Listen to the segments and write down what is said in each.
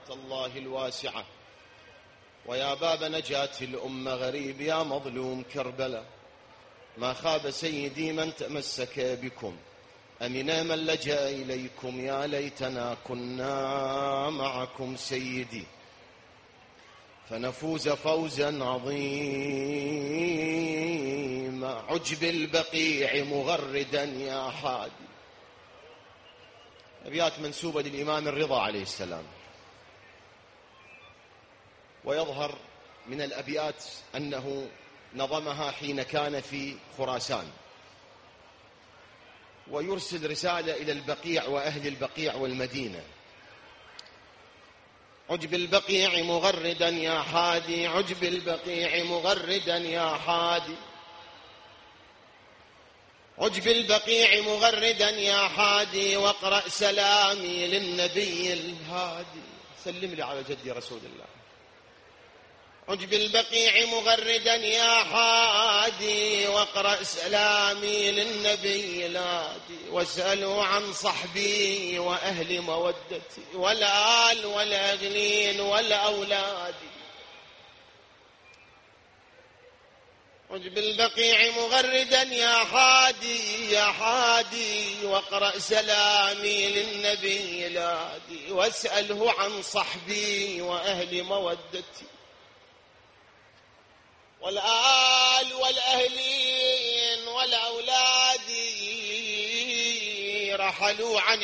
الله الواسعة، ويا باب نجاة الأمة غريب يا مظلوم كربلاء. ما خاب سيدي من تمسك بكم، أمنا من لجأ إليكم، يا ليتنا كنا معكم سيدي فنفوز فوزا عظيما. عجب البقيع مغردا يا حادي. أبيات منسوبة للإمام الرضا عليه السلام، ويظهر من الأبيات أنه نظمها حين كان في خراسان، ويرسل رسالة إلى البقيع وأهل البقيع والمدينة. عجب البقيع مغردا يا حادي، عجب البقيع مغردا يا حادي، عجب البقيع مغردا يا حادي، واقرأ سلامي للنبي الهادي. سلم لي على جدي رسول الله. عجب البقيع مغردا يا حادي، واقرأ سلامي للنبي الهادي، واسألوا عن صحبي وأهل مودتي، والآل والأهلين والأولاد. عجب البقيع مغردا يا حادي يا حادي، واقرأ سلامي للنبي الهادي، واسأله عن صحبي وأهل مودتي، والآل والأهلين والأولاد. رحلوا عن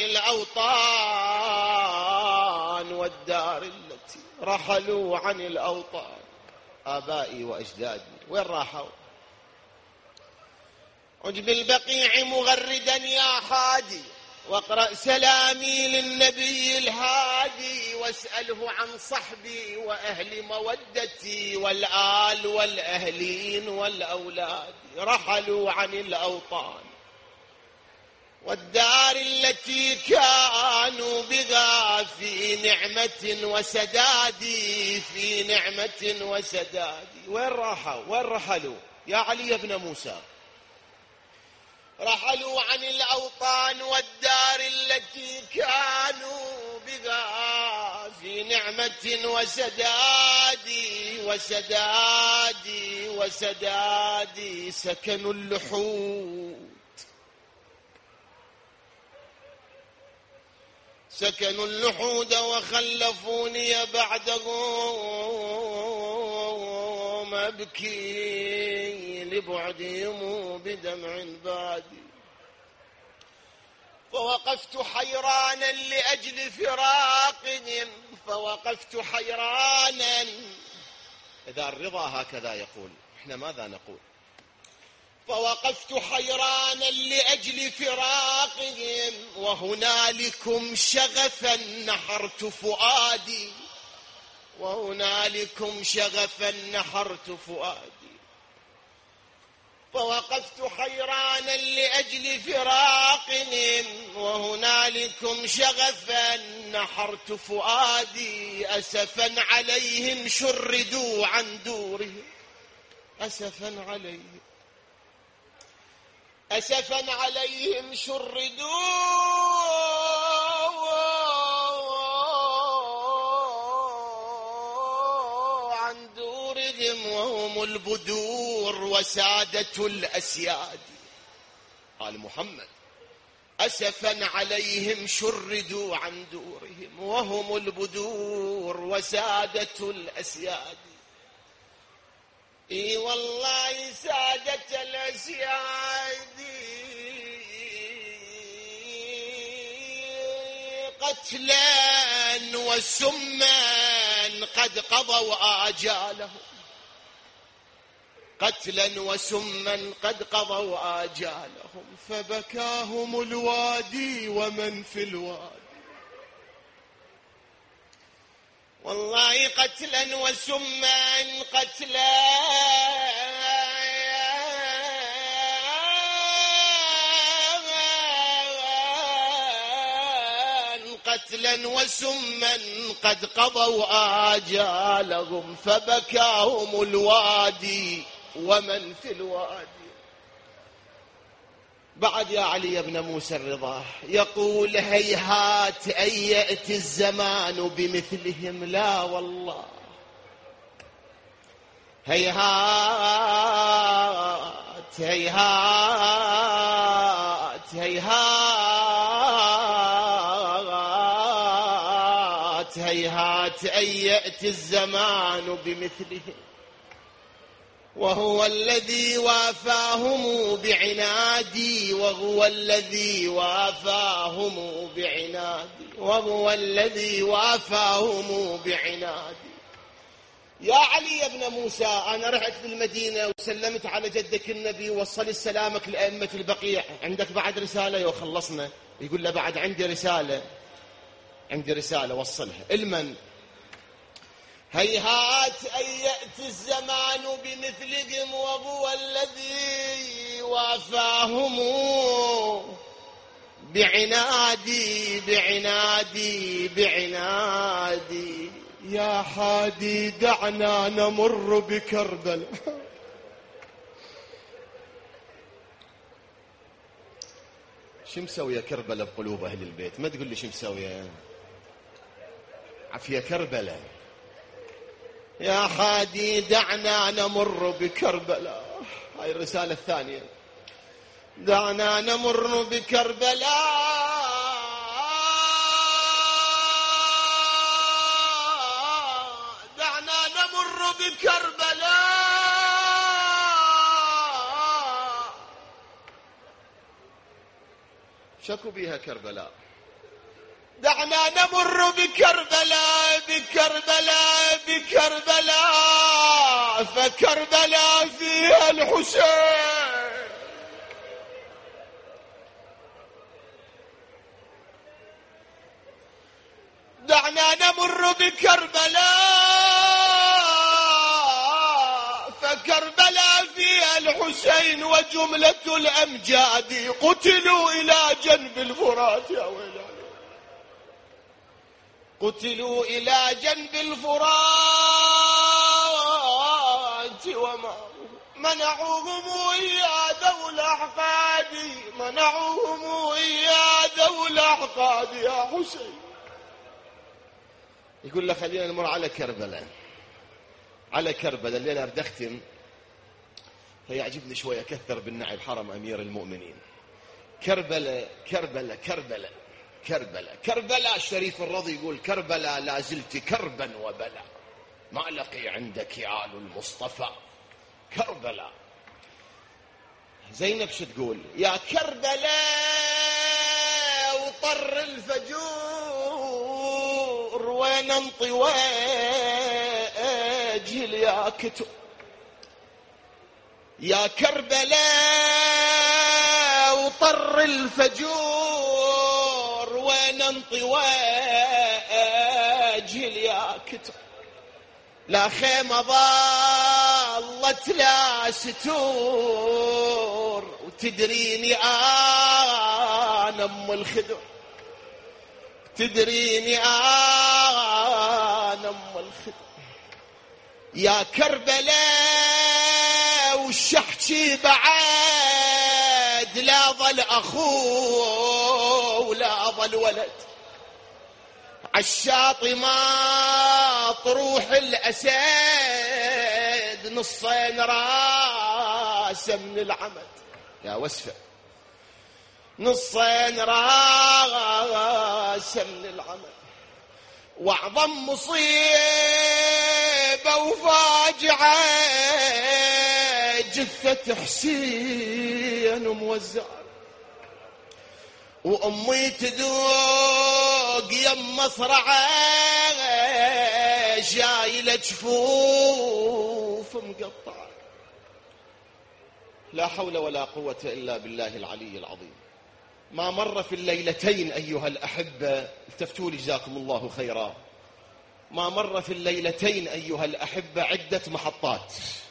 الأوطان والدار التي، رحلوا عن الأوطان. آبائي وأجدادي وين راحوا؟ عجب البقيع مغردا يا حادي، واقرأ سلامي للنبي الهادي، واسأله عن صحبي وأهل مودتي، والآل والأهلين والأولاد. رحلوا عن الأوطان والدار التي كانوا بها في نعمة وسداد، في نعمة وسداد. وين راحوا؟ وين رحلوا يا علي بن موسى؟ رحلوا عن الأوطان والدار التي كانوا بها في نعمة وسداد، وسداد وسداد. سكنوا اللحود، سكنوا اللحود وخلفوني بعدهم أبكي لبعدهم بدمع بادي. فوقفت حيرانا لأجل فراقهم، فوقفت حيرانا. إذا الرضا هكذا يقول، إحنا ماذا نقول؟ فوقفت حيرانا لأجل فراقهم، وهنالكم شغفا نحرت فؤادي، وهنالكم شغفا نحرت فؤادي. فوقفت حيرانا لأجل فراقهم، وهنالكم شغفا نحرت فؤادي. أسفا عليهم شردوا عن دورهم، أسفا عليهم، أسفا عليهم شردوا عن دورهم، وهم البدور وسادة الأسياد. قال محمد: أسفا عليهم شردوا عن دورهم، وهم البدور وسادة الأسياد. اي والله سادة الأسياد قتلا وسما قد قضوا آجالهم، قتلا وسما قد قضوا آجالهم. فبكاهم الوادي ومن في الوادي، والله قتلا وسما قتلا قتلا وسما قد قضوا آجالهم. فبكاهم الوادي ومن في الوادي. بعد يا علي بن موسى الرضا يقول هيهات أن يأتي الزمان بمثلهم، لا والله هيهات هيهات هيهات هيهات أن يأتي الزمان بمثلهم، وهو الذي وافاهم بعنادي، وهو الذي وافاهم بعنادي، وهو الذي وافاهم بعنادي. يا علي بن موسى أنا رحت في المدينة وسلمت على جدك النبي ووصل سلامك لأئمة البقيع، عندك بعد رسالة؟ يو خلصنا. يقول له بعد عندي رسالة، عندي رسالة وصلها. المن هيهات أن يأتي الزمان بمثلهم، وهو الذي وافاهم بعنادي بعنادي بعنادي. يا حادي دعنا نمر بكربلاء. شو مسوية كربلاء بقلوب أهل البيت؟ ما تقول لي شو مسوية عافية كربلاء. يا حادي دعنا نمر بكربلاء، هاي الرسالة الثانية. دعنا نمر بكربلاء، دعنا نمر بكربلاء. شكوا بها كربلاء. دعنا نمر بكربلاء بكربلاء بكربلاء، فكربلاء فيها الحسين. دعنا نمر بكربلاء، فكربلاء فيها الحسين وجملة الأمجاد قتلوا إلى جنب الفرات. يا ويلي قتلوا إلى جنب الفرات، وما منعوهم إياه ذو الأحقاد، منعوهم إياه ذو الأحقاد. يا حسين يقول له خلينا نمر على كربلاء، على كربلاء. الليلة أريد أختم، فيعجبني شوية أكثر بالنعي بحرم أمير المؤمنين. كربلاء كربلاء كربلاء كربلاء كربلاء. الشريف الرضي يقول كربلاء لا زلت كربا وبلا، ما لقي عندك آل المصطفى كربلاء. زينب شو تقول؟ يا كربلاء وطر الفجور وين انطي واجل يا كتب. يا كربلاء وطر الفجور وين انطي واجل يا كتب. لا خيمة ظلت لا ستور، وتدريني أنا أم الخدر، تدريني أنا أم الخدر. يا كربلاء والشحشي بعد لا ظل أخوه ولا ظل ولد، عالشاطئ ما طروح الأسد نصين راسه من العمد. يا وسفة نصين راسه من العمد. واعظم مصيبة وفاجعة جثة حسين موزعة، وأمي تذوق يم مصرعة شايلة جفوف مقطعة. لا حول ولا قوة إلا بالله العلي العظيم. ما مر في الليلتين أيها الأحبة، التفتوا لي جزاكم الله خيرا، ما مر في الليلتين أيها الأحبة عدة محطات،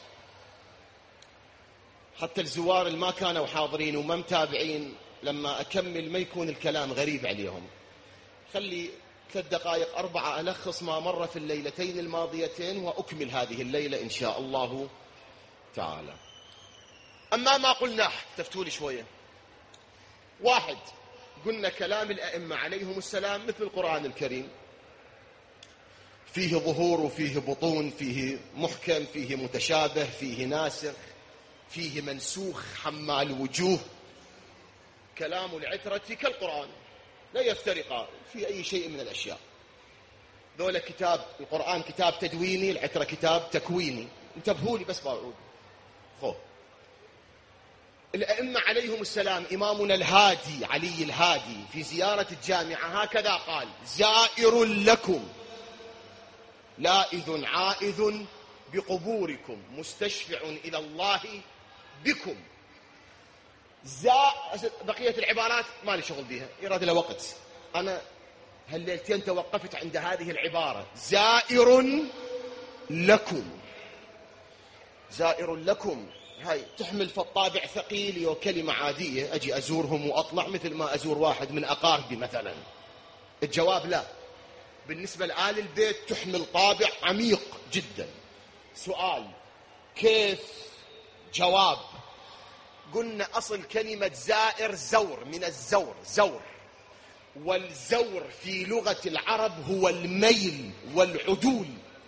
حتى الزوار اللي ما كانوا حاضرين وما متابعين لما أكمل ما يكون الكلام غريب عليهم. خلي 3 دقائق 4 ألخص ما مر في الليلتين الماضيتين وأكمل هذه الليلة إن شاء الله تعالى. أما ما قلناه تفتوا لي شوية، واحد، قلنا كلام الأئمة عليهم السلام مثل القرآن الكريم، فيه ظهور وفيه بطون، فيه محكم، فيه متشابه، فيه ناسخ، فيه منسوخ، حمال وجوه. كلام العترة كالقرآن لا يفترقا في أي شيء من الأشياء. ذولا كتاب القرآن كتاب تدويني، العترة كتاب تكويني. انتبهوا لي بس بعود. الأئمة عليهم السلام، إمامنا الهادي علي الهادي في زيارة الجامعة هكذا قال: زائر لكم لائذ عائذ بقبوركم مستشفع إلى الله بكم. بقية العبارات ما لي شغل بها، يراد لها وقت. أنا هالليلتين توقفت عند هذه العبارة: زائر لكم. زائر لكم هاي تحمل في الطابع ثقيل وكلمة عادية، أجي أزورهم وأطلع مثل ما أزور واحد من أقاربي مثلا. الجواب لا، بالنسبة لآل البيت تحمل طابع عميق جدا. سؤال كيف؟ جواب: قلنا أصل كلمة زائر زور، من الزور، زور، والزور في لغة العرب هو الميل والعدول.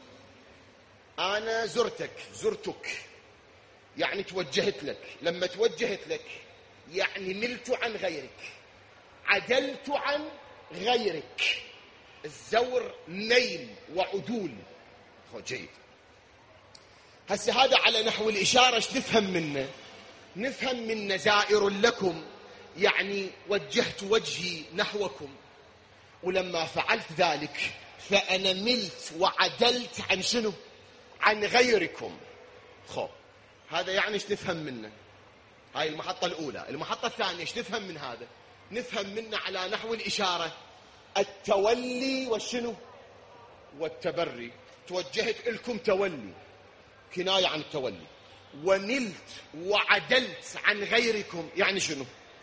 أنا زرتك يعني توجهت لك، لما توجهت لك يعني ملت عن غيرك، عدلت عن غيرك. الزور ميل وعدول. جيد. هسه هذا على نحو الإشارة. ايش نفهم منه؟ نفهم منه زائر لكم يعني وجهت وجهي نحوكم، ولما فعلت ذلك فأنا ملت وعدلت عن شنو؟ عن غيركم. هذا يعني ايش نفهم منه؟ هاي المحطة الأولى. المحطة الثانية ايش نفهم من هذا؟ نفهم منه على نحو الإشارة التولي والشنو؟ والتبري. توجهت لكم تولي، كناية عن التولي. ونلت وعدلت عن غيركم يعني شنو؟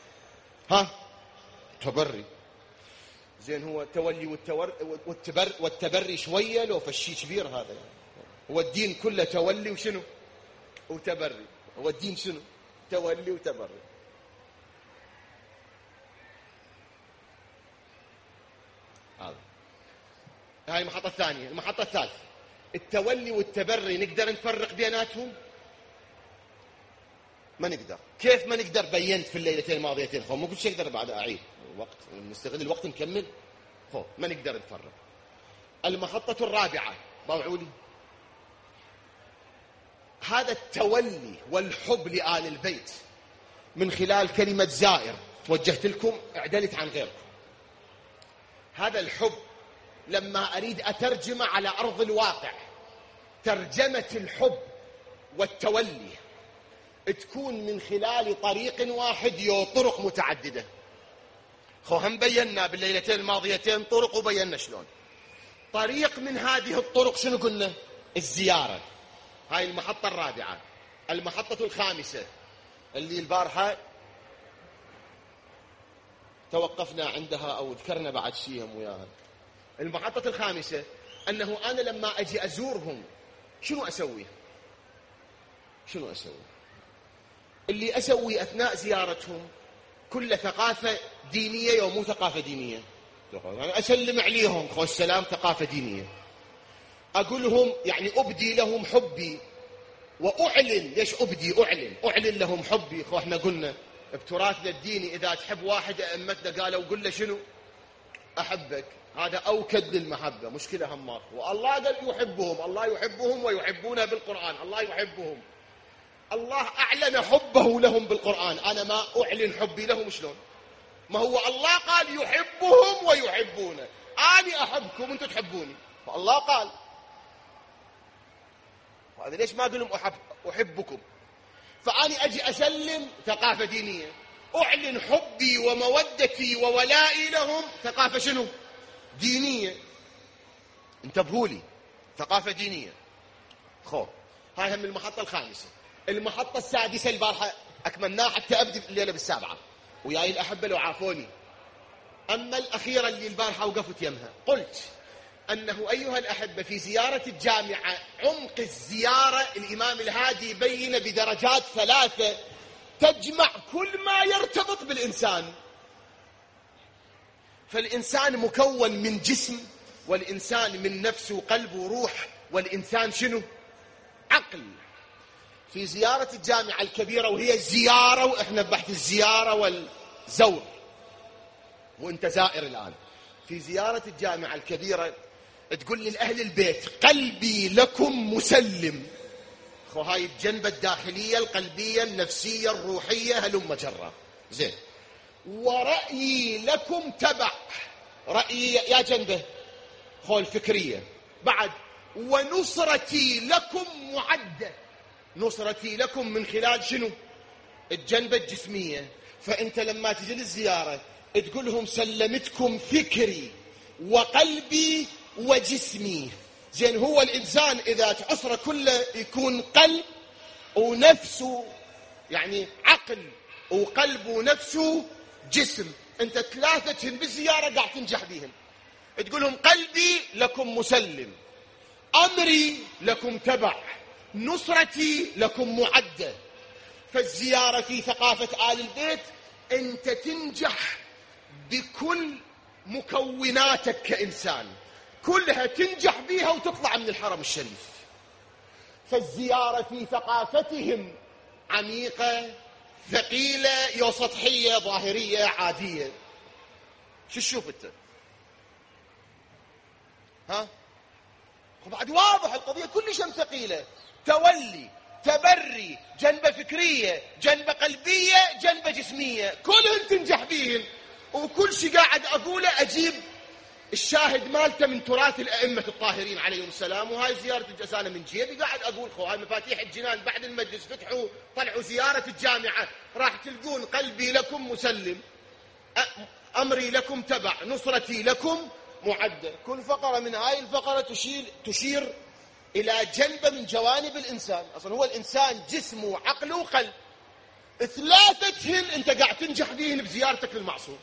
تبري. زين، هو التولي والتبري شوية لو فشي كبير هذا يعني. هو الدين كله تولي وشنو؟ وتبري. هو الدين شنو؟ تولي وتبري. هاي المحطة الثانية. المحطة الثالثة: التولي والتبري نقدر نفرق بيناتهم؟ ما نقدر. كيف ما نقدر؟ بينت في الليلتين الماضيتين. مو كل شيء اقدر بعد اعيد الوقت، نستغل الوقت نكمل. ما نقدر نفرق. المحطة الرابعة ضوعوا هذا التولي والحب لآل البيت من خلال كلمة زائر، توجهت لكم اعدلت عن غيركم. هذا الحب لما أريد أترجمه على أرض الواقع، ترجمة الحب والتولي تكون من خلال طريق واحد يو طرق متعددة. هم بينا بالليلتين الماضيتين طرق، وبينا شلون. طريق من هذه الطرق شنو قلنا؟ الزيارة. هاي المحطة الرابعة. المحطة الخامسة اللي البارحة توقفنا عندها أو ذكرنا بعد شيء وياها. المحطة الخامسة أنه أنا لما أجي أزورهم شنو أسوي؟ شنو أسوي؟ اللي أسوي أثناء زيارتهم كل ثقافة دينية ومو ثقافة دينية. يعني أسلم عليهم خوش السلام، ثقافة دينية. أقول لهم يعني أبدي لهم حبي وأعلن. ليش أبدي؟ أعلن لهم حبي. احنا قلنا بتراثنا الديني إذا تحب واحد أئمتنا قالوا قل له شنو؟ أحبك. هذا أوكد للمحبة. مشكلة هم ماكو. والله قال يحبهم، الله يحبهم ويحبونه بالقرآن. الله يحبهم، الله أعلن حبه لهم بالقرآن. أنا ما أعلن حبي لهم شلون؟ ما هو الله قال يحبهم ويحبونه، أنا أحبكم أنتم تحبوني، فالله قال. وهذا ليش ما أقول لهم أحبكم؟ فأنا أجي أسلم ثقافة دينية، أعلن حبي ومودتي وولائي لهم ثقافة شنو؟ دينية. انتبهوا لي، ثقافة دينية. هاي هم المحطة الخامسة. المحطة السادسة البارحة أكملناها حتى أبدي الليلة بالسابعة وياي الأحبة لو عافوني. أما الأخيرة اللي البارحة وقفت يمها، قلت أنه أيها الأحبة في زيارة الجامعة عمق الزيارة الإمام الهادي يبين بدرجات ثلاثة تجمع كل ما يرتبط بالإنسان. فالإنسان مكون من جسم، والإنسان من نفس وقلب وروح، والإنسان شنو؟ عقل. في زيارة الجامعة الكبيرة، وهي الزيارة وإحنا ببحث الزيارة والزور، وإنت زائر الآن، في زيارة الجامعة الكبيرة تقول للأهل البيت قلبي لكم مسلم. هاي الجنبة الداخلية القلبية النفسية الروحية هلم جرة، زين. ورأيي لكم تبع، رأيي يا جنبه خو الفكرية بعد. ونصرتي لكم معدة، نصرتي لكم من خلال شنو؟ الجنبة الجسمية. فأنت لما تجي للزيارة تقول لهم سلمتكم فكري وقلبي وجسمي. زين، هو الإنسان إذا تعصر كله يكون قلب ونفسه، يعني عقل وقلب ونفسه جسم. أنت ثلاثة بالزيارة قاعد تنجح بهم. تقول لهم قلبي لكم مسلم، أمري لكم تبع، نصرتي لكم معدة. فالزيارة في ثقافة آل البيت أنت تنجح بكل مكوناتك كإنسان، كلها تنجح بيها وتطلع من الحرم الشريف. فالزيارة في ثقافتهم عميقة، ثقيلة، يا سطحية، ظاهرية، عادية. شو تشوف انت؟ ها؟ بعد واضح القضية كل شيء ثقيلة، تولي، تبري، جنبة فكرية، جنبة قلبية، جنبة جسمية، كلهن تنجح بيهن. وكل شيء قاعد أقوله أجيب الشاهد مالته من تراث الأئمة الطاهرين عليهم السلام. وهاي زيارة الجسانة من جيبي قاعد أقول هاي مفاتيح الجنان. بعد المجلس فتحوا طلعوا زيارة الجامعة، راح تلقون قلبي لكم مسلم، أمري لكم تبع، نصرتي لكم معدة. كل فقرة من هاي الفقرة تشير إلى جنبة من جوانب الإنسان. أصلا هو الإنسان جسمه وعقله وقلب، ثلاثتهن أنت قاعد تنجح بيهن بزيارتك للمعصوم.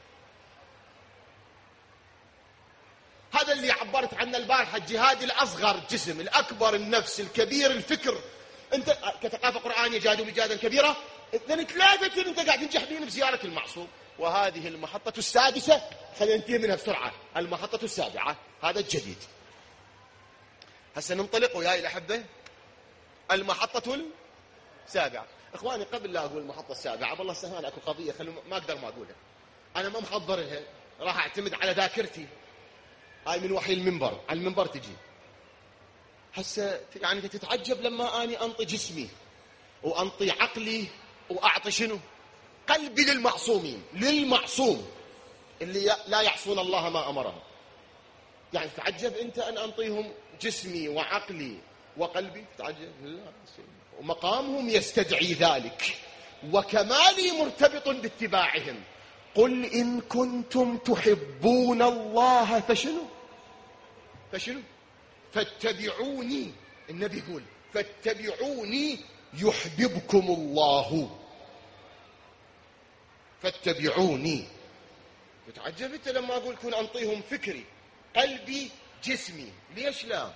هذا اللي عبرت عنه البارحة، الجهاد الأصغر جسم، الأكبر النفس، الكبير الفكر. أنت كثقافة قرآنية جادوا بجهادا كبيرة، اثنين ثلاثة أنت قاعد تنجح بهم بزيارة المعصوم. وهذه المحطة السادسة، خلينا ننتهي منها بسرعة، المحطة السابعة، هذا الجديد. هسه ننطلق وياي الأحبة المحطة السابعة. إخواني قبل لا أقول المحطة السابعة، والله سهل أكو قضية ما أقدر ما أقولها، أنا ما محضر لها، راح أعتمد على ذاكرتي. هاي من وحي المنبر، على المنبر تجي. هسه يعني تتعجب لما أني أنطي جسمي وأنطي عقلي وأعطي شنو؟ قلبي للمعصومين، للمعصوم اللي لا يعصون الله ما أمرهم. يعني تتعجب أنت أن أنطيهم جسمي وعقلي وقلبي؟ تتعجب؟ لا، ومقامهم يستدعي ذلك، وكمالي مرتبط باتباعهم. قل إن كنتم تحبون الله فشنو فاتبعوني. النبي يقول فاتبعوني يحببكم الله، فاتبعوني. تتعجب انت لما اقول كون انطيهم فكري قلبي جسمي. ليش لا؟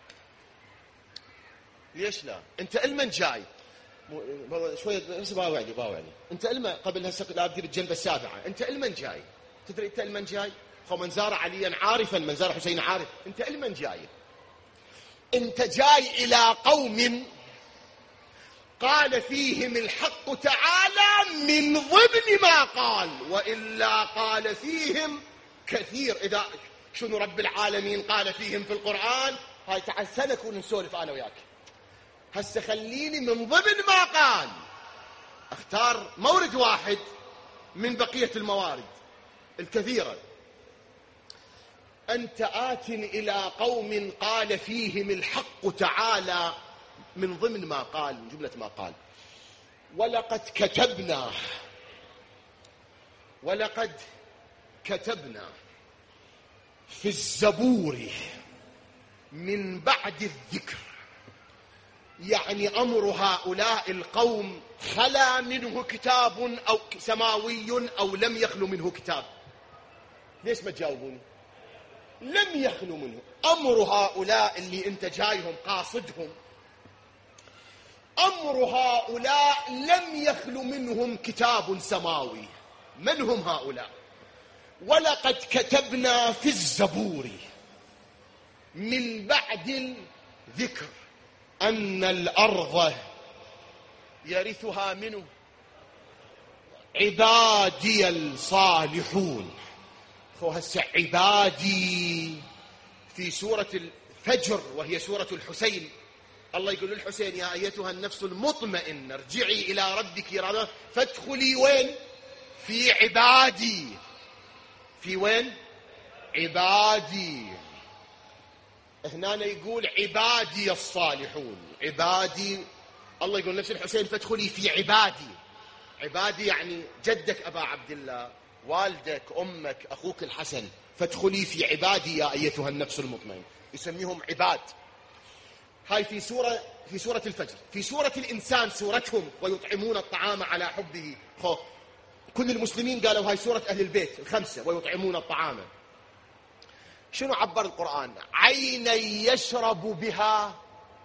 ليش لا؟ انت المن جاي شويه بس باوعني انت الما قبل هسه لا ابدي بالجنبه السابعه. انت المن جاي؟ تدري انت المن جاي؟ خو من زار عليا عارفا، من زار حسين عارف. انت المن جاي؟ انت جاي الى قوم قال فيهم الحق تعالى من ضمن ما قال، وإلا قال فيهم كثير. إذا شنو رب العالمين قال فيهم في القرآن، هاي تعال سنة كون نسولف أنا وياك. هسه خليني من ضمن ما قال اختار مورد واحد من بقية الموارد الكثيرة. أنت آت إلى قوم قال فيهم الحق تعالى من ضمن ما قال، من جملة ما قال. ولقد كتبنا في الزبور من بعد الذكر. يعني أمر هؤلاء القوم خلا منه كتاب أو سماوي أو لم يخلو منه كتاب. ليش ما تجاوبوني؟ لم يخلو منه. أمر هؤلاء اللي أنت جايهم قاصدهم، أمر هؤلاء لم يخلو منهم كتاب سماوي. من هم هؤلاء؟ ولقد كتبنا في الزبور من بعد الذكر أن الأرض يرثها منه عبادي الصالحون. هسه عبادي في سورة الفجر وهي سورة الحسين، الله يقول للحسين يا أيتها النفس المطمئنة ارجعي إلى ربك راضية فادخلي وين؟ في عبادي. في وين؟ عبادي. هنا يقول عبادي الصالحون. عبادي، الله يقول نفس الحسين فادخلي في عبادي. عبادي يعني جدك أبا عبد الله، والدك، أمك، أخوك الحسن، فادخلي في عبادي يا أيتها النفس المطمئنة. يسميهم عباد. هاي في سورة الفجر. في سورة الإنسان سورتهم ويطعمون الطعام على حبه. كل المسلمين قالوا هاي سورة أهل البيت الخمسة ويطعمون الطعام. شنو عبر القرآن؟ عينا يشرب بها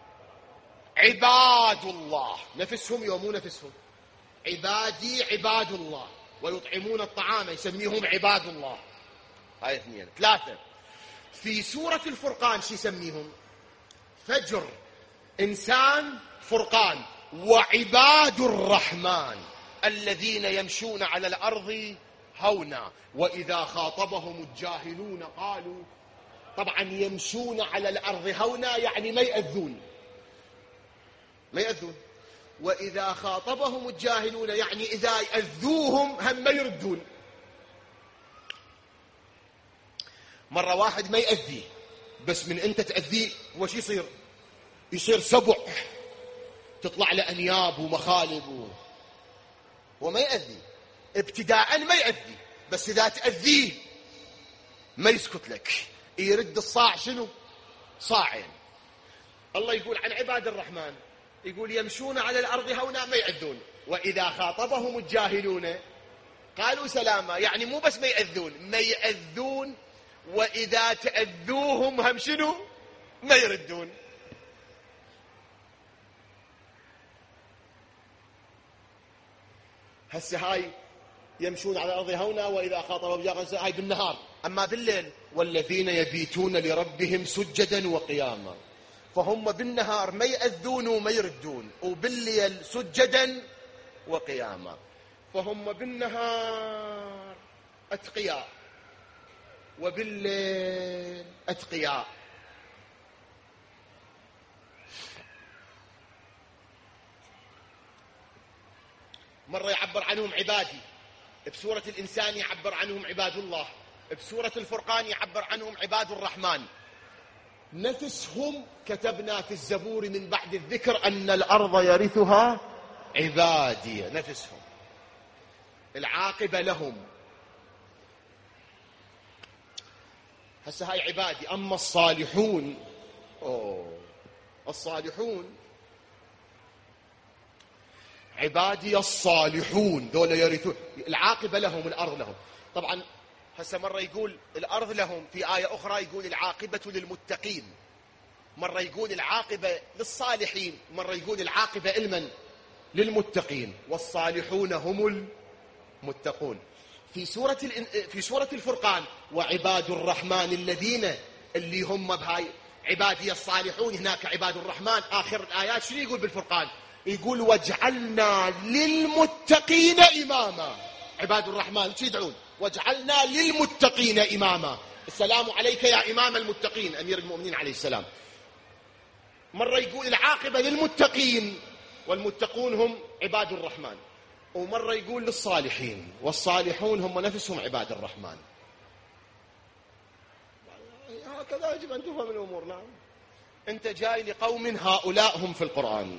عباد الله، نفسهم يومو نفسهم. عبادي عباد الله ويطعمون الطعام يسميهم عباد الله. هاي اثنين. ثلاثة في سورة الفرقان شو يسميهم؟ فجر، إنسان، فرقان. وعباد الرحمن الذين يمشون على الأرض هونا وإذا خاطبهم الجاهلون قالوا. طبعا يمشون على الأرض هونا يعني ما يأذون، ما يأذون. وإذا خاطبهم الجاهلون يعني إذا يأذوهم هم ما يردون. مرة واحد ما يأذيه بس من أنت تأذيه وش يصير؟ يصير سبع، تطلع له أنياب ومخالب وما يأذي. ابتداء ما يأذي بس إذا تأذيه ما يسكت لك، يرد الصاع شنو؟ صاعين. الله يقول عن عباد الرحمن، يقول يمشون على الأرض هونا ما يأذون وإذا خاطبهم الجاهلون قالوا سلاما. يعني مو بس ما يأذون، ما يأذون وإذا تأذوهم هم شنو؟ ما يردون. هسه هاي يمشون على الأرض هونا وإذا خاطبهم الجاهلون هاي بالنهار. أما بالليل والذين يبيتون لربهم سجدا وقياما، فهم بالنهار ما يأذون وما يردون، وبالليل سجدا وقياما. فهم بالنهار أتقياء وبالليل أتقياء. مرة يعبر عنهم عبادي، بسورة الإنسان يعبر عنهم عباد الله، بسورة الفرقان يعبر عنهم عباد الرحمن. نفسهم كتبنا في الزبور من بعد الذكر أن الأرض يرثها عبادي. نفسهم العاقبة لهم. هسه هاي عبادي. أما الصالحون، الصالحون عبادي الصالحون دول يرثون. العاقبة لهم، الأرض لهم. طبعا هسه مرة يقول الأرض لهم، في آية أخرى يقول العاقبة للمتقين، مرة يقول العاقبة للصالحين، مرة يقول العاقبة لمن؟ للمتقين. والصالحون هم المتقون. في سورة الفرقان وعباد الرحمن الذين، اللي هم بهاي عبادي الصالحون، هناك عباد الرحمن. آخر الآيات شنو يقول بالفرقان؟ يقول واجعلنا للمتقين إماما. عباد الرحمن شو يدعون؟ واجعلنا للمتقين إماما. السلام عليك يا إمام المتقين أمير المؤمنين عليه السلام. مرة يقول العاقبة للمتقين والمتقون هم عباد الرحمن، ومرة يقول للصالحين والصالحون هم نفسهم عباد الرحمن. هكذا يجب أن تفهم الأمور. نعم، أنت جاي لقوم هؤلاء هم في القرآن،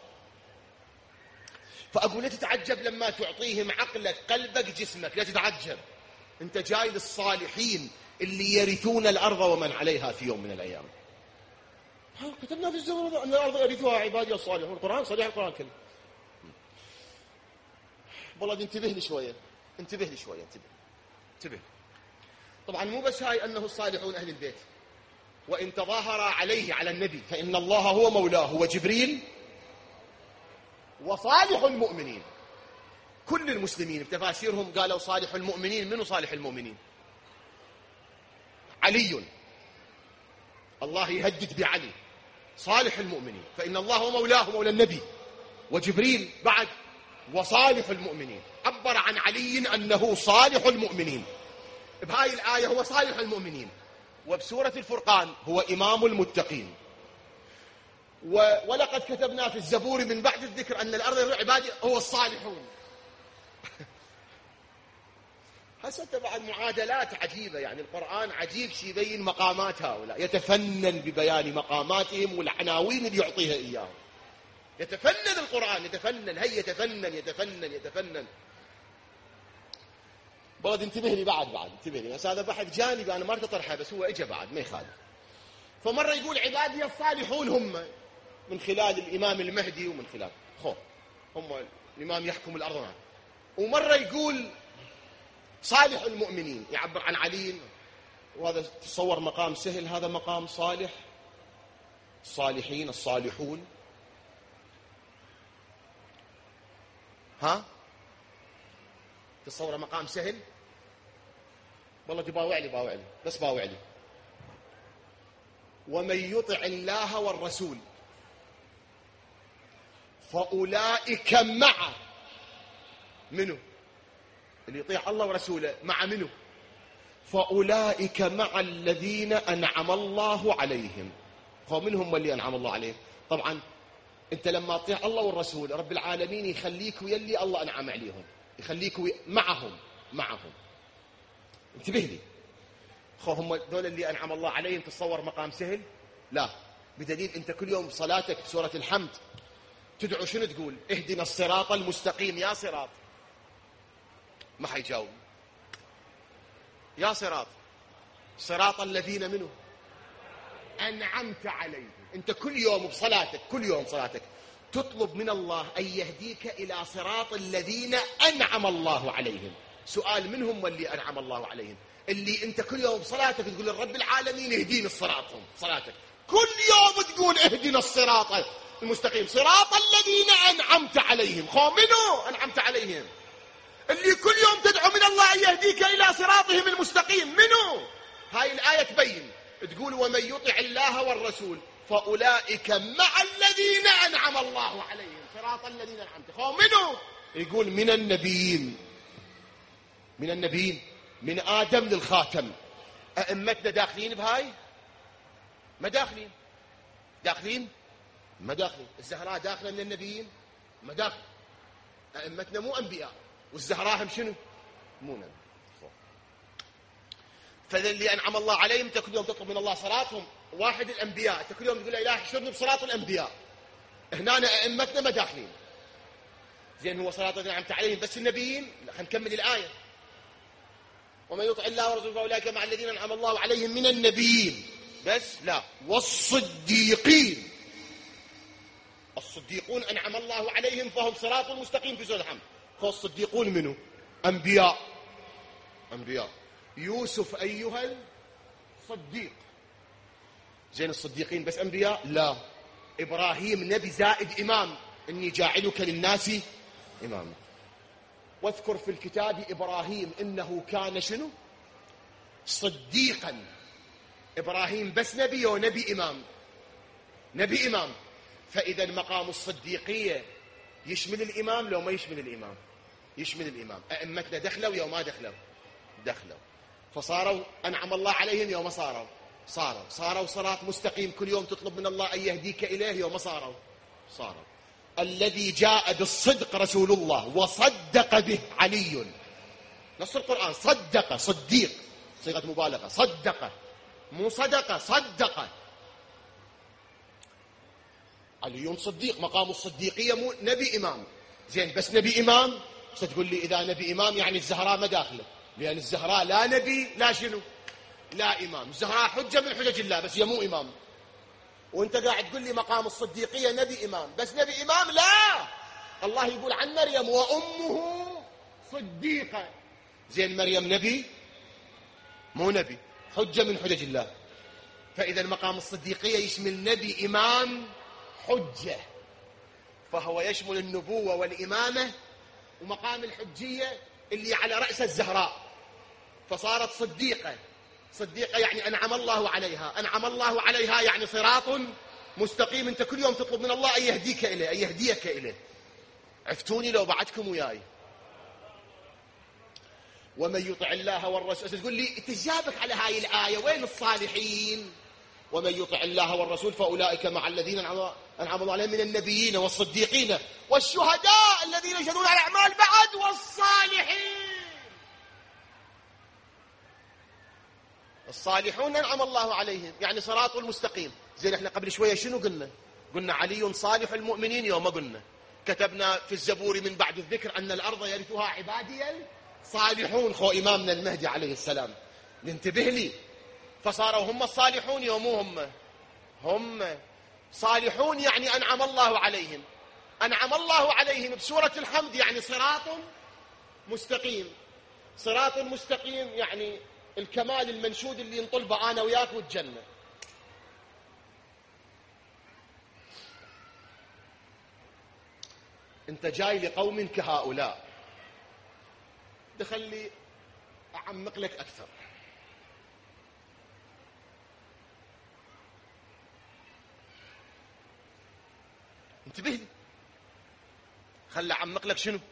فأقول لا تتعجب لما تعطيهم عقلك قلبك جسمك، لا تتعجب. أنت جاي للصالحين اللي يرثون الأرض ومن عليها في يوم من الأيام. كتبنا في الزبور أن الأرض يرثها عبادي الصالحون. القرآن صريح، القرآن كله. والله انتبه لي شوية، انتبه لي شوية، انتبه. طبعا مو بس هاي أنه الصالحون أهل البيت، وإن تظاهر عليه على النبي فإن الله هو مولاه وجبريل وصالح المؤمنين. كل المسلمين بتفاسيرهم قالوا صالح المؤمنين. منو صالح المؤمنين؟ علي، الله يهدد بعلي صالح المؤمنين، فإن الله هو مولاه مولى النبي، وجبريل بعد وصالح المؤمنين، عبر عن علي أنه صالح المؤمنين. بهاي الآية هو صالح المؤمنين، وبسورة الفرقان هو إمام المتقين. ولقد كتبنا في الزبور من بعد الذكر أن الأرض العباد هو الصالحون. حسب بعد معادلات عجيبة، يعني القرآن عجيب شي يبين مقامات هؤلاء، يتفنن ببيان مقاماتهم والعناوين اللي يعطيها إياهم. يتفنن القرآن، يتفنن، هي يتفنن يتفنن يتفنن. بلد انتبه لي بعد انتبه لي، بس هذا بحث جانبي أنا ما أريد أطرحه، بس هو إجا بعد ما يخالف. فمرة يقول عبادي الصالحون هم من خلال الإمام المهدي، ومن خلال هم الإمام يحكم الأرض، ومرة يقول صالح المؤمنين، يعبر عن علي، وهذا تصور مقام سهل، هذا مقام صالح، الصالحين الصالحون. تصور مقام سهل؟ والله باوع لي بس باوع لي. ومن يطع الله والرسول فأولئك مع منه، اللي يطيع الله ورسوله مع منه، فأولئك مع الذين أنعم الله عليهم. فمنهم اللي أنعم الله عليهم. طبعا أنت لما تطيع الله والرسول رب العالمين يخليك ويلي الله أنعم عليهم، يخليك معهم. انتبه لي، هم دول اللي أنعم الله عليهم. تصور مقام سهل؟ لا، بدليل أنت كل يوم بصلاتك سورة الحمد تدعو شنو تقول؟ اهدنا الصراط المستقيم. يا صراط، ما حيجاوب. يا صراط الذين منه أنعمت عليهم. أنت كل يوم بصلاتك، كل يوم صلاتك تطلب من الله أن يهديك إلى صراط الذين أنعم الله عليهم. سؤال، منهم واللي أنعم الله عليهم؟ اللي أنت كل يوم بصلاتك تقول للرب العالمين اهديني الصراطهم. صلاتك كل يوم تقول اهدنا الصراط المستقيم، صراط الذين أنعمت عليهم. منو أنعمت عليهم؟ اللي كل يوم تدعو من الله أن يهديك إلى صراطهم المستقيم. منو؟ هاي الآية تبين، تقول ومن يطع الله والرسول فأولئك مع الذين أنعم الله عليهم، صراط الذين أنعمت. منو؟ يقول من النبيين، من آدم للخاتم. أئمتنا داخلين بهاي؟ ما داخلين. ما داخلين. الزهراء داخلة من النبيين؟ ما داخل. أئمتنا مو أنبياء، والزهراء هم شنو؟ مو نبي. فذا اللي أنعم الله عليهم أنت كل يوم تطلب من الله صلاتهم. واحد الأنبياء أنت كل يوم تقول إله احشرني بصلاة الأنبياء. هنا أئمتنا ما داخلين. زين، هو صلاة الذين أنعمت عليهم بس النبيين؟ خلينا نكمل الآية. ومن يطع الله ورسوله فأولئك مع الذين أنعم الله عليهم من النبيين بس؟ لا، والصديقين. الصديقون أنعم الله عليهم فهم صراط مستقيم في سورة الحمد. فالصديقون منه أنبياء. يوسف أيها الصديق. زين، الصديقين بس أنبياء؟ لا، إبراهيم نبي زائد إمام، إني جاعلك للناس إماما. واذكر في الكتاب إبراهيم إنه كان شنو؟ صديقا. إبراهيم بس نبي ونبي إمام؟ نبي إمام. فإذا مقام الصديقية يشمل الإمام لو ما يشمل الإمام؟ يشمل الإمام. أئمتنا دخلوا يوم ما دخلوا؟ فصاروا أنعم الله عليهم يوم صاروا صراط مستقيم. كل يوم تطلب من الله أن يهديك إليه يوم صاروا. الذي جاء بالصدق رسول الله وصدق به علي. نص القرآن صدق، صديق صيغة مبالغة، صدق مو صدقة، صدق. علي صديق، مقام الصديقية مو نبي إمام. زين، بس نبي إمام؟ ستقول لي إذا نبي إمام يعني الزهراء ما داخله، لأن الزهراء لا نبي لا شنو؟ لا إمام. الزهراء حجة من حجج الله بس هي مو إمام. وانت قاعد تقول لي مقام الصديقية نبي إمام بس نبي إمام؟ لا، الله يقول عن مريم وأمه صديقة. زين، مريم نبي؟ مو نبي، حجة من حجج الله. فإذا مقام الصديقية يشمل نبي، إمام، حجة. فهو يشمل النبوة والإمامة ومقام الحجية اللي على رأس الزهراء. فصارت صديقة، صديقة يعني أنعم الله عليها، أنعم الله عليها يعني صراط مستقيم. أنت كل يوم تطلب من الله أن يهديك إليه، أن يهديك إليه. عفتوني لو بعدكم وياي. ومن يطع الله والرسول. تقول لي تجابك على هاي الآية، وين الصالحين؟ ومن يطع الله والرسول فأولئك مع الذين أنعم الله عليهم من النبيين والصديقين والشهداء الذين يشهدون على الأعمال بعد والصالحين. الصالحون أنعم الله عليهم يعني صراط المستقيم. زين احنا قبل شوية شنو قلنا؟ قلنا علي صالح المؤمنين. يوم قلنا كتبنا في الزبور من بعد الذكر أن الأرض يرثها عبادي الصالحون. خو إمامنا المهدي عليه السلام ننتبه لي. فصاروا هم الصالحون يوم هم صالحون يعني أنعم الله عليهم. أنعم الله عليهم بسورة الحمد يعني صراط مستقيم. صراط مستقيم يعني الكمال المنشود اللي نطلبه أنا وياك والجنة. أنت جاي لقوم كهؤلاء، دخلي أعمق لك أكثر. انتبه لي، خلي أعمق لك شنو.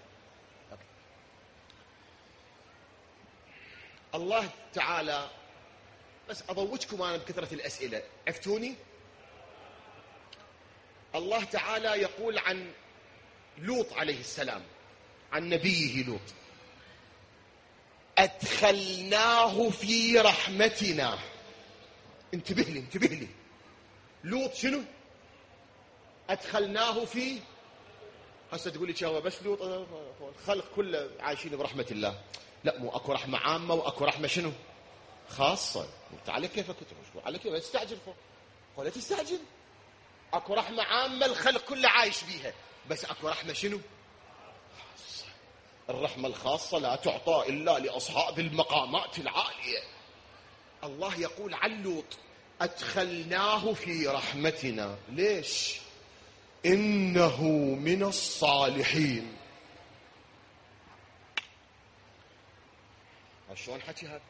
الله تعالى، بس أضوجكم أنا بكثرة الأسئلة، عفتوني. الله تعالى يقول عن لوط عليه السلام، عن نبيه لوط: أدخلناه في رحمتنا. انتبه لي انتبه لي. لوط شنو؟ أدخلناه في. هسه تقول لي شو بس لوط؟ الخلق كله عايشين برحمة الله. لا، مو اكو رحمة عامة واكو رحمة شنو؟ خاصة. انت على كيفك تروح، على كيفك تستعجل فوق، ولا تستعجل. اكو رحمة عامة الخلق كله عايش بيها، بس اكو رحمة شنو؟ خاصة. الرحمة الخاصة لا تعطى الا لاصحاب المقامات العالية. الله يقول عن لوط: أدخلناه في رحمتنا. ليش؟ إنه من الصالحين. شلون حكي هذا؟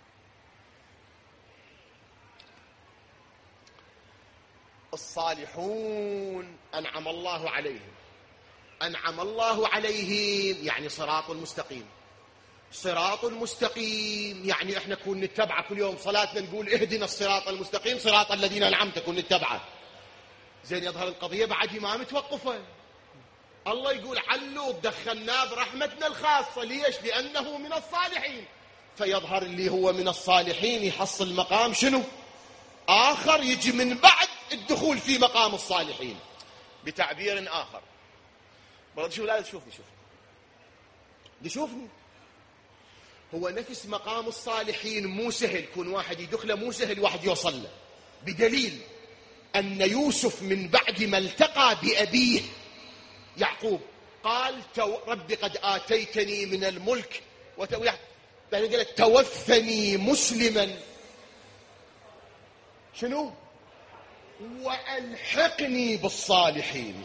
الصالحون أنعم الله عليهم. أنعم الله عليهم يعني صراط المستقيم. صراط المستقيم يعني احنا كون نتبعه كل يوم صلاتنا، نقول اهدنا الصراط المستقيم صراط الذين أنعمت، كون نتبعه. زين يظهر القضية بعد ما متوقفة. الله يقول عن لوط دخلناه برحمتنا الخاصة. ليش؟ لأنه من الصالحين. فيظهر اللي هو من الصالحين يحصل مقام شنو؟ آخر يجي من بعد الدخول في مقام الصالحين. بتعبير آخر، برضه شوف، لا تشوفني، شوفني. هو نفس مقام الصالحين مو سهل، كون واحد يدخله مو سهل واحد يوصل له، بدليل أن يوسف من بعد ما التقى بأبيه يعقوب قال: رب قد آتيتني من الملك بعدين قال: توفني مسلما شنو؟ وألحقني بالصالحين.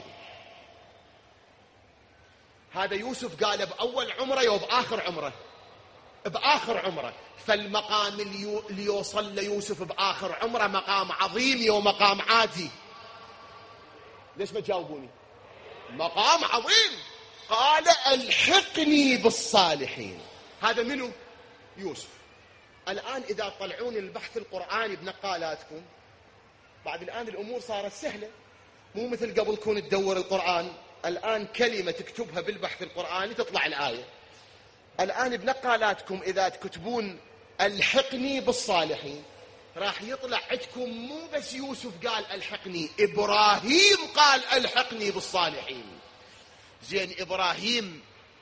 هذا يوسف قال بأول عمره وبآخر عمره، بآخر عمره. فالمقام اللي يوصل ليوسف بآخر عمره مقام عظيم ومقام عادي. ليش ما تجاوبوني؟ مقام عظيم. قال: ألحقني بالصالحين. هذا منو؟ يوسف. الآن إذا طلعون البحث القرآني بنقالاتكم، بعد الآن الأمور صارت سهلة، مو مثل قبل كون تدور القرآن. الآن كلمة تكتبها بالبحث القرآني تطلع الآية. الآن بنقالاتكم إذا تكتبون ألحقني بالصالحين راح يطلع عندكم مو بس يوسف قال ألحقني، إبراهيم قال ألحقني بالصالحين. زين إبراهيم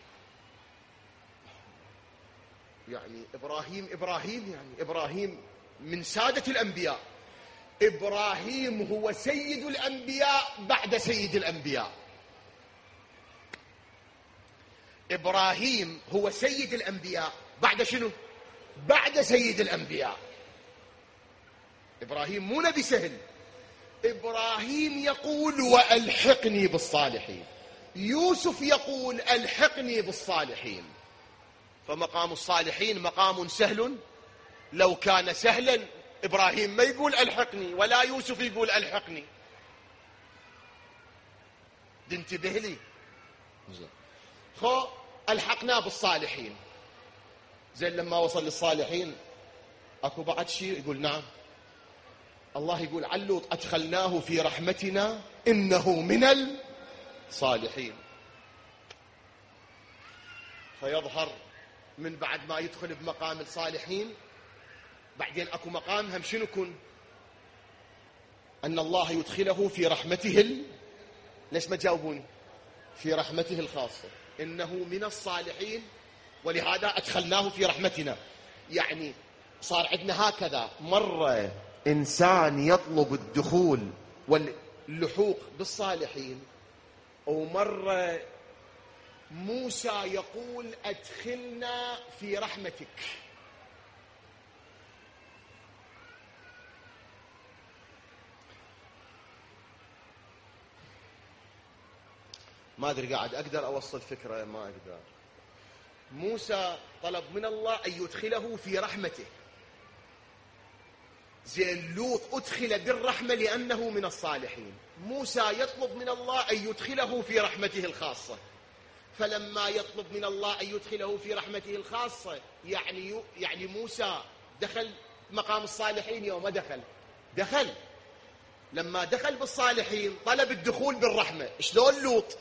يعني إبراهيم من سادة الأنبياء. إبراهيم هو سيد الأنبياء بعد سيد الأنبياء. إبراهيم هو سيد الأنبياء بعد شنو؟ بعد سيد الأنبياء. إبراهيم مو نبي سهل. إبراهيم يقول: وألحقني بالصالحين. يوسف يقول: ألحقني بالصالحين. فمقام الصالحين مقام سهل لو كان سهلا إبراهيم ما يقول ألحقني، ولا يوسف يقول ألحقني. انتبه لي. خو ألحقناه بالصالحين. زين لما وصل للصالحين أكو بعد شيء؟ يقول نعم. الله يقول عن لوط أدخلناه في رحمتنا إنه من الصالحين. فيظهر من بعد ما يدخل بمقام الصالحين بعدين أكو مقام هم شنو كن؟ أن الله يدخله في رحمته ليش ما جاوبوني؟ في رحمته الخاصة، إنه من الصالحين ولهذا أدخلناه في رحمتنا. يعني صار عندنا هكذا، مرة إنسان يطلب الدخول واللحوق بالصالحين، ومرة موسى يقول أدخلنا في رحمتك. ما أدري قاعد أقدر أوصل فكرة؟ ما أقدر. موسى طلب من الله أن يدخله في رحمته. زين لوط أدخل بالرحمة لأنه من الصالحين. موسى يطلب من الله أن يدخله في رحمته الخاصة. فلما يطلب من الله أن يدخله في رحمته الخاصة يعني موسى دخل مقام الصالحين يوم ما دخل. لما دخل بالصالحين طلب الدخول بالرحمة. شلون لوط؟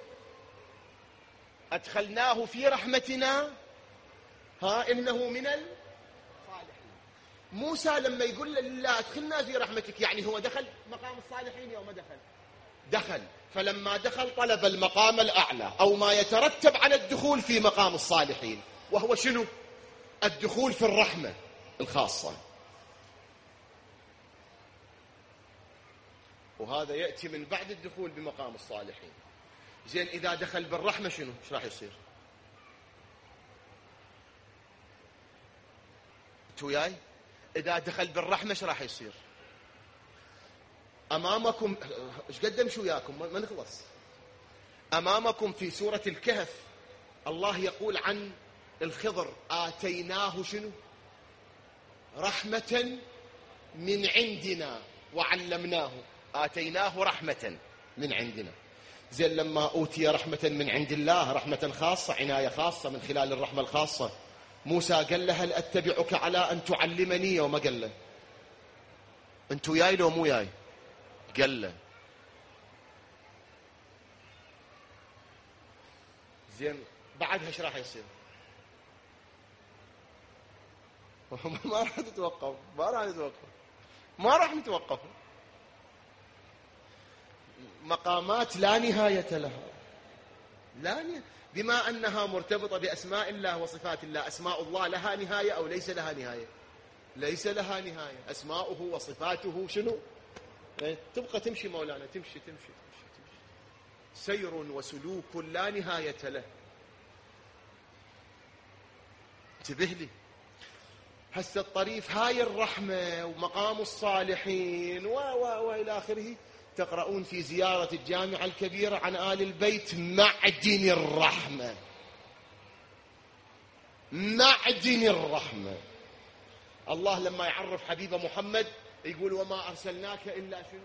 أدخلناه في رحمتنا إنه من الصالحين. موسى لما يقول لله أدخلنا في رحمتك يعني هو دخل مقام الصالحين يوم ما دخل. فلما دخل طلب المقام الأعلى أو ما يترتب على الدخول في مقام الصالحين، وهو شنو؟ الدخول في الرحمة الخاصة. وهذا يأتي من بعد الدخول بمقام الصالحين. زين إذا دخل بالرحمة شنو؟ ايش راح يصير؟ انتوا وياي؟ إذا دخل بالرحمة ايش راح يصير؟ أمامكم ايش قد امشي وياكم ما نخلص. أمامكم في سورة الكهف الله يقول عن الخضر آتيناه شنو؟ رحمة من عندنا وعلمناه. آتيناه رحمة من عندنا. زين لما أوتي رحمة من عند الله، رحمة خاصة، عناية خاصة من خلال الرحمة الخاصة، موسى قال له هل أتبعك على أن تعلمني؟ وما قال له أنت وياي لو مو وياي؟ قال له. زين بعدها ايش راح يصير؟ ما راح تتوقف، ما راح نتوقف. مقامات لا نهاية لها، بما أنها مرتبطة بأسماء الله وصفات الله. أسماء الله لها نهاية أو ليس لها نهاية؟ ليس لها نهاية. أسماؤه وصفاته شنو؟ تبقى تمشي مولانا، تمشي سير وسلوك لا نهاية له. انتبه لي. هسه الطريف هاي الرحمة ومقام الصالحين وإلى آخره. تقرؤون في زيارة الجامعة الكبيرة عن آل البيت معدن الرحمة. معدن الرحمة. الله لما يعرف حبيبه محمد يقول وما أرسلناك إلا شنو؟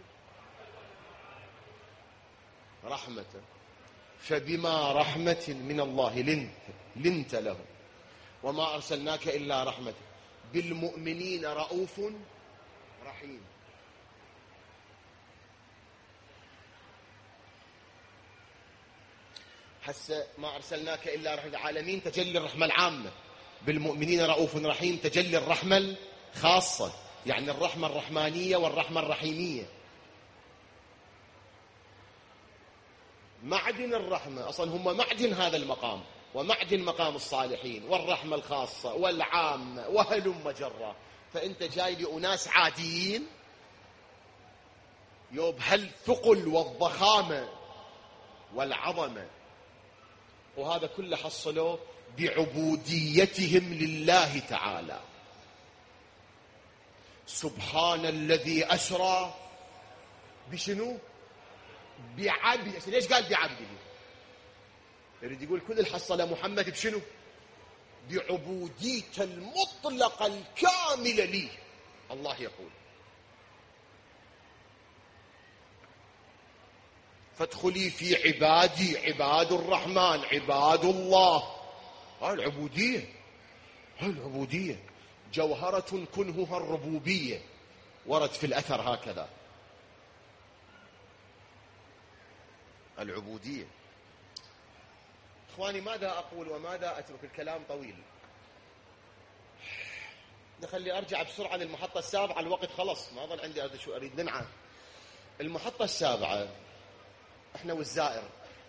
رحمة. فبما رحمة من الله لنت له. وما أرسلناك إلا رحمة. بالمؤمنين رؤوف رحيم. حس ما أرسلناك إلا رحمة العالمين تجلي الرحمة العامة. بالمؤمنين رؤوف رحيم تجلي الرحمة الخاصة، يعني الرحمة الرحمانية والرحمة الرحيمية. معدن الرحمة أصلا هم معدن هذا المقام، ومعدن مقام الصالحين والرحمة الخاصة والعامة وهلم جرة. فأنت جاي لأناس عاديين يوب هالثقل والضخامة والعظمة، وهذا كله حصلوه بعبوديتهم لله تعالى. سبحان الذي أسرى بشنو؟ بعبده. ليش قال بعبده؟ يريد يقول كل الحصلة محمد بشنو؟ بعبودية المطلقة الكاملة لي. الله يقول: فادخلي في عبادي عباد الرحمن عباد الله. العبودية، العبودية جوهرة كنهها الربوبية، ورد في الأثر هكذا. العبودية. إخواني، ماذا أقول وماذا أترك؟ الكلام طويل. نخلي أرجع بسرعة للمحطة السابعة، الوقت خلص، ما ظل عندي هذا شو أريد ننعى. المحطة السابعة احنا والزائر.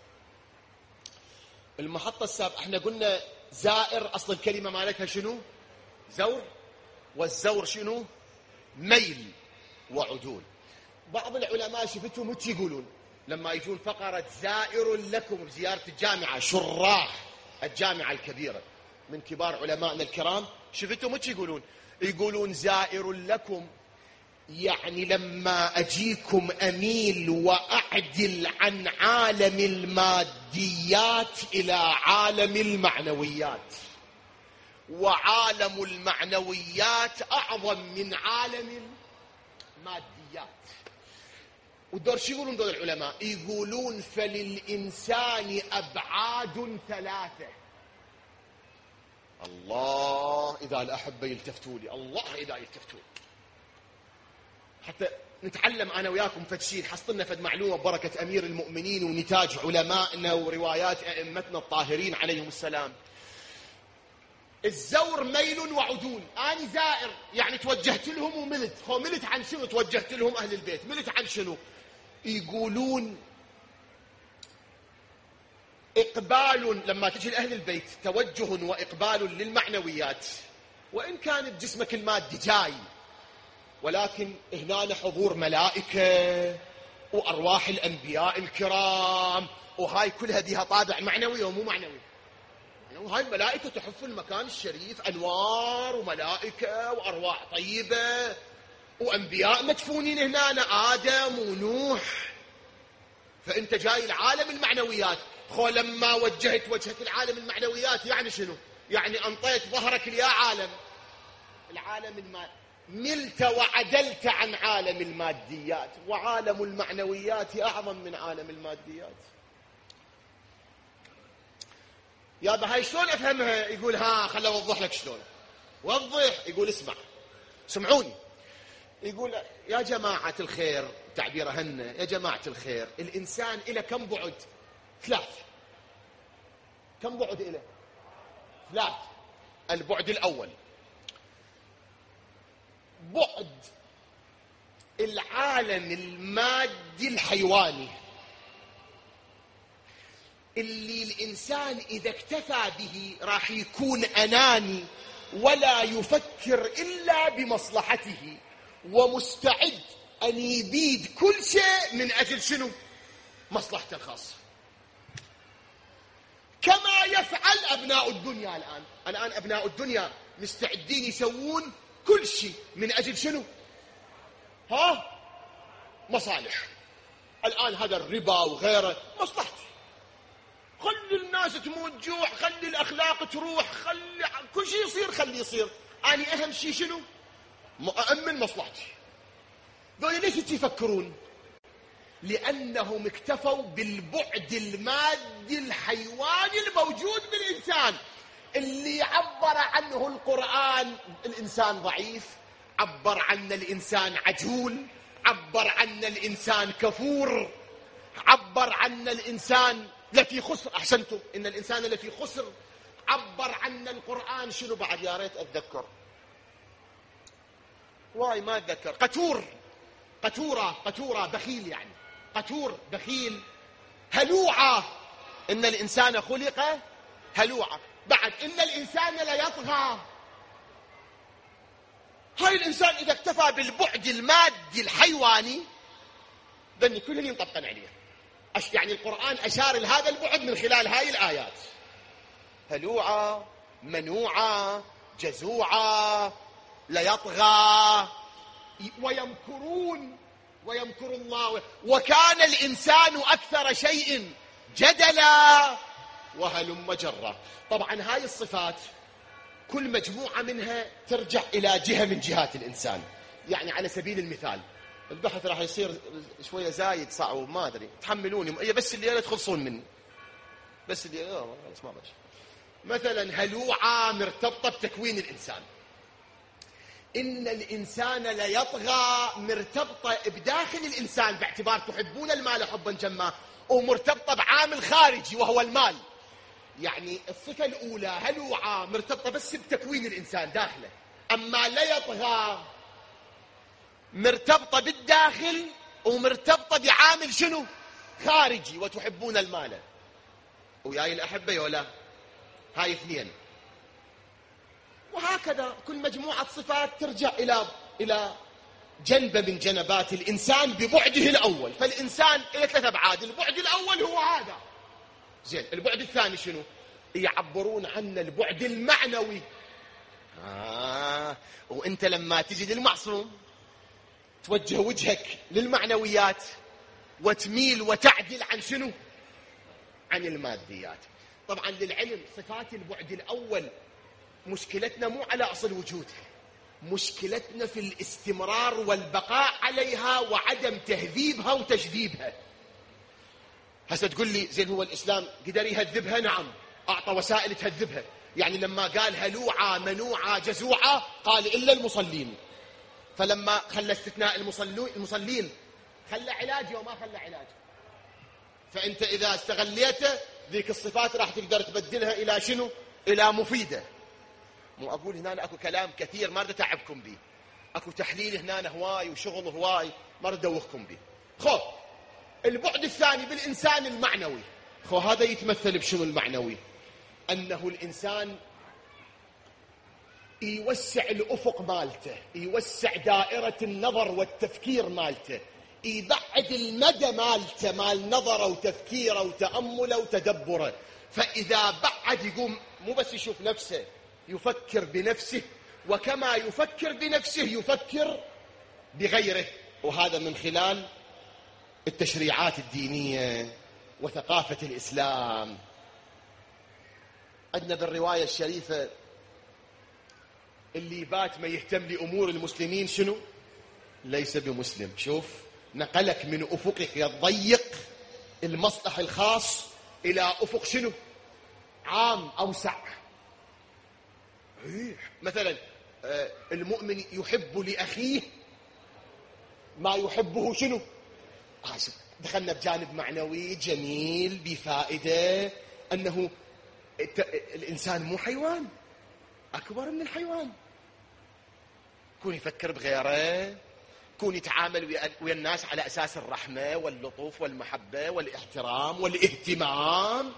المحطة السابعة احنا قلنا زائر، أصل الكلمة مالتها شنو؟ زور، والزور شنو؟ ميل وعدول. بعض العلماء شفتهم متى يقولون لما يجون فقرة زائر لكم بزيارة الجامعة، شراح الجامعة الكبيرة من كبار علمائنا الكرام، شفتهم متى يقولون زائر لكم، يعني لما أجيكم أميل وأعدل عن عالم الماديات إلى عالم المعنويات، وعالم المعنويات أعظم من عالم الماديات. والدور شو يقولون دول العلماء؟ يقولون فللإنسان أبعاد ثلاثة. الله إذا الأحبة يلتفتوا لي، الله إذا يلتفتوا لي، حتى نتعلم أنا وياكم فد شيء، حصلنا فد معلومة ببركة أمير المؤمنين ونتاج علمائنا وروايات أئمتنا الطاهرين عليهم السلام. الزور ميل وعدول. أنا زائر يعني توجهت لهم وملت. ملت عن شنو؟ توجهت لهم أهل البيت. ملت عن شنو؟ يقولون إقبال، لما تجي لأهل البيت توجه وإقبال للمعنويات، وإن كان جسمك المادي جاي، ولكن هنا حضور ملائكة وأرواح الأنبياء الكرام، وهاي كلها ديها طابع معنوي ومو معنوي. وهاي الملائكة تحف المكان الشريف، أنوار وملائكة وأرواح طيبة وأنبياء مدفونين هنا، آدم ونوح. فأنت جاي العالم المعنويات. لما وجهت العالم المعنويات يعني شنو؟ يعني أنطيت ظهرك يا عالم العالم المادي، ملت وعدلت عن عالم الماديات، وعالم المعنويات أعظم من عالم الماديات. يا هاي شلون أفهمها؟ يقول خل أوضح لك شلون. وضح. يقول اسمع، سمعوني. يقول يا جماعة الخير، تعبير هنا، يا جماعة الخير، الإنسان إلى كم بعد؟ 3. كم بعد إلى؟ 3. البعد الأول بعد العالم المادي الحيواني، اللي الإنسان إذا اكتفى به راح يكون أناني ولا يفكر إلا بمصلحته، ومستعد أن يبيد كل شيء من أجل شنو؟ مصلحته الخاصة، كما يفعل أبناء الدنيا الآن أبناء الدنيا مستعدين يسوون كل شيء من أجل شنو؟ مصالح. الآن هذا الربا وغيره مصلحتي، خلي الناس تموت جوع، خلي الأخلاق تروح، خلي كل شيء يصير، خلي يصير. أنا أهم شيء شنو؟ أأمن مصلحتي. ذول ليش يفكرون؟ لأنهم اكتفوا بالبعد المادي الحيواني الموجود بالإنسان، اللي عبر عنه القرآن الإنسان ضعيف، عبر عنه الإنسان عجول، عبر عنه الإنسان كفور، عبر عنه الإنسان لفي خسر. أحسنتم، إن الإنسان لفي خسر. عبر عنه القرآن شنو بعد؟ يا ريت أتذكر، واي ما أتذكر. قتورة بخيل، يعني قتور بخيل. هلوعة، إن الإنسان خلق هلوعة. بعد إن الإنسان لا يطغى. هاي الإنسان إذا اكتفى بالبعد المادي الحيواني ذني كلهم ينطبقن عليه. يعني القرآن أشار لهذا البعد من خلال هاي الآيات: هلوعة، منوعة، جزوعة، لا يطغى، ويمكر الله، وكان الإنسان أكثر شيء جدلا وهلم جرة. طبعا هاي الصفات كل مجموعة منها ترجع إلى جهة من جهات الإنسان. يعني على سبيل المثال، البحث راح يصير شوية زايد صعب ما أدري، تحملوني، بس اللي تخلصون مني، بس اللي اسمع باش. مثلا هلوعة مرتبطة بتكوين الإنسان. إن الإنسان ليطغى مرتبطة بداخل الإنسان، باعتبار تحبون المال حبا جما، ومرتبطة بعامل خارجي وهو المال. يعني الصفة الأولى هلوعة مرتبطة بس بتكوين الإنسان داخله، أما لا يطغى مرتبطة بالداخل ومرتبطة بعامل شنو؟ خارجي، وتحبون المال. وياي الأحبة يولا هاي اثنين. وهكذا كل مجموعة صفات ترجع إلى جنبة من جنبات الإنسان ببعده الأول. فالإنسان إلى 3 أبعاد، البعد الأول هو هذا. زين، البعد الثاني شنو؟ يعبرون عنه البعد المعنوي. وانت لما تجي للمعصوم توجه وجهك للمعنويات وتميل وتعدل عن شنو؟ عن الماديات. طبعا للعلم صفات البعد الأول مشكلتنا مو على أصل وجودها، مشكلتنا في الاستمرار والبقاء عليها وعدم تهذيبها وتجذيبها. هسه تقول لي زين هو الإسلام قدر يهذبها؟ نعم، أعطى وسائل تهذبها. يعني لما قال هلوعة منوعة جزوعة قال إلا المصلين، فلما خلى استثناء المصلين خلى علاجه وما خلى علاجه. فأنت إذا استغليته ذيك الصفات راح تقدر تبدلها إلى شنو؟ إلى مفيدة. مو أقول هنا أكو كلام كثير ما أريد أتعبكم به، أكو تحليل هنا هواي وشغل هواي ما أريد أدوخكم به. البعد الثاني بالإنسان المعنوي. هذا يتمثل بشنو المعنوي؟ أنه الإنسان يوسع الأفق مالته، يوسع دائرة النظر والتفكير مالته، يبعد المدى مالته مال نظره وتفكيره وتأمله وتدبره. فإذا بعد يقوم مو بس يشوف نفسه، يفكر بنفسه، وكما يفكر بنفسه يفكر بغيره. وهذا من خلال التشريعات الدينية وثقافة الإسلام. عندنا بالرواية الشريفة اللي بات ما يهتم لأمور المسلمين شنو؟ ليس بمسلم. شوف، نقلك من أفقك الضيق المصلح الخاص إلى أفق شنو؟ عام أوسع. مثلا المؤمن يحب لأخيه ما يحبه شنو؟ دخلنا بجانب معنوي جميل بفائدة، أنه الإنسان مو حيوان، أكبر من الحيوان. كون يفكر بغيره، كون يتعامل ويا الناس على أساس الرحمة واللطف والمحبة والاحترام والاهتمام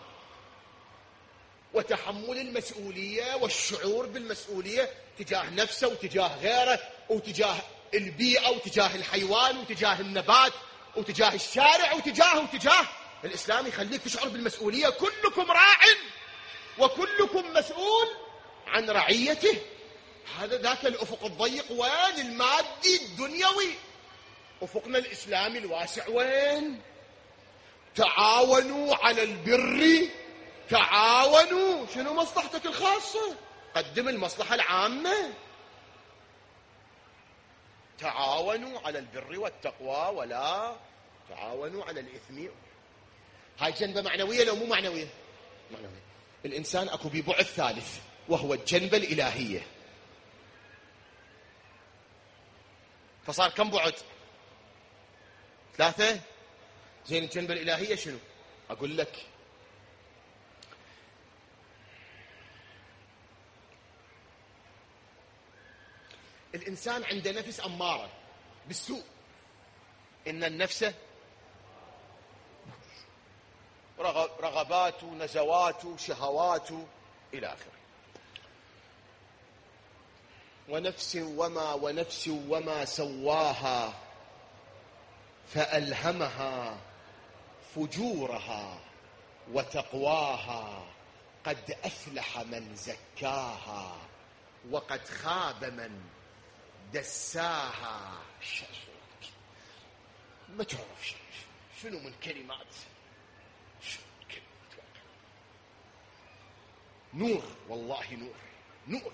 وتحمل المسؤولية والشعور بالمسؤولية تجاه نفسه وتجاه غيره وتجاه البيئة وتجاه الحيوان وتجاه النبات وتجاه الشارع وتجاه الإسلام يخليك تشعر بالمسؤولية. كلكم راع وكلكم مسؤول عن رعيته. هذا ذاك الأفق الضيق. وين المادي الدنيوي؟ أفقنا الإسلامي الواسع وين؟ تعاونوا على البر، تعاونوا. شنو مصلحتك الخاصة؟ قدم المصلحة العامة. تعاونوا على البر والتقوى ولا تعاونوا على الإثم. هاي جنبة معنوية لو مو معنوية؟ معنوية. الإنسان أكو ببعد ثالث وهو الجنبة الإلهية. فصار كم بعد؟ 3. زين، الجنبة الإلهية شنو؟ أقول لك، الإنسان عنده نفس أمارة بالسوء. إن النفس رغبات نزوات شهوات إلى آخره. ونفس وما سواها فألهمها فجورها وتقواها. قد أفلح من زكاها وقد خاب من دساها. ما تعرف شنو من كلمات، نور، والله نور. نور.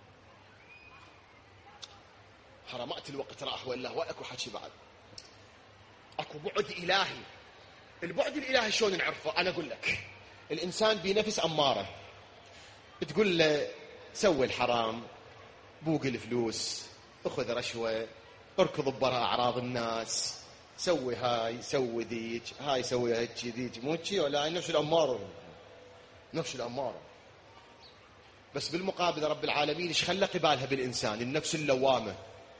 حرمات الوقت راح ولا هو اكو حكي بعد؟ اكو بعد الهي. البعد الالهي شلون نعرفه؟ انا اقول لك، الانسان بنفس اماره، تقول له سوي الحرام، بوق الفلوس، اخذ رشوه، اركض ببراء اعراض الناس، سوي هاي سوي ذيك، هاي سوي هيك ذيك، مو هيك ولا نفس الاماره، نفس الاماره. بس بالمقابل رب العالمين ايش خلى قبالها بالانسان؟ النفس اللوامه.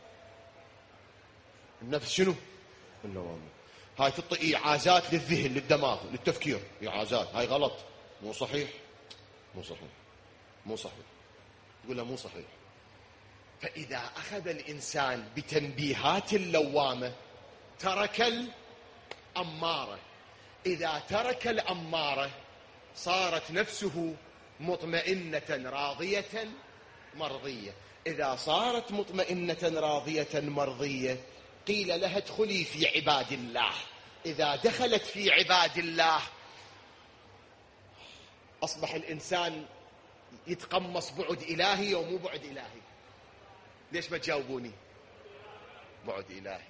النفس شنو؟ اللوامه. هاي تعطي ايعازات للذهن للدماغ للتفكير، ايعازات، هاي غلط، مو صحيح، مو صحيح، مو صحيح، تقول له مو صحيح. فاذا اخذ الانسان بتنبيهات اللوامه ترك الاماره. اذا ترك الاماره صارت نفسه مطمئنه راضيه مرضيه. اذا صارت مطمئنه راضيه مرضيه قيل لها ادخلي في عباد الله. إذا دخلت في عباد الله أصبح الإنسان يتقمص بعد إلهي ومو بعد إلهي. ليش ما تجاوبوني؟ بعد إلهي،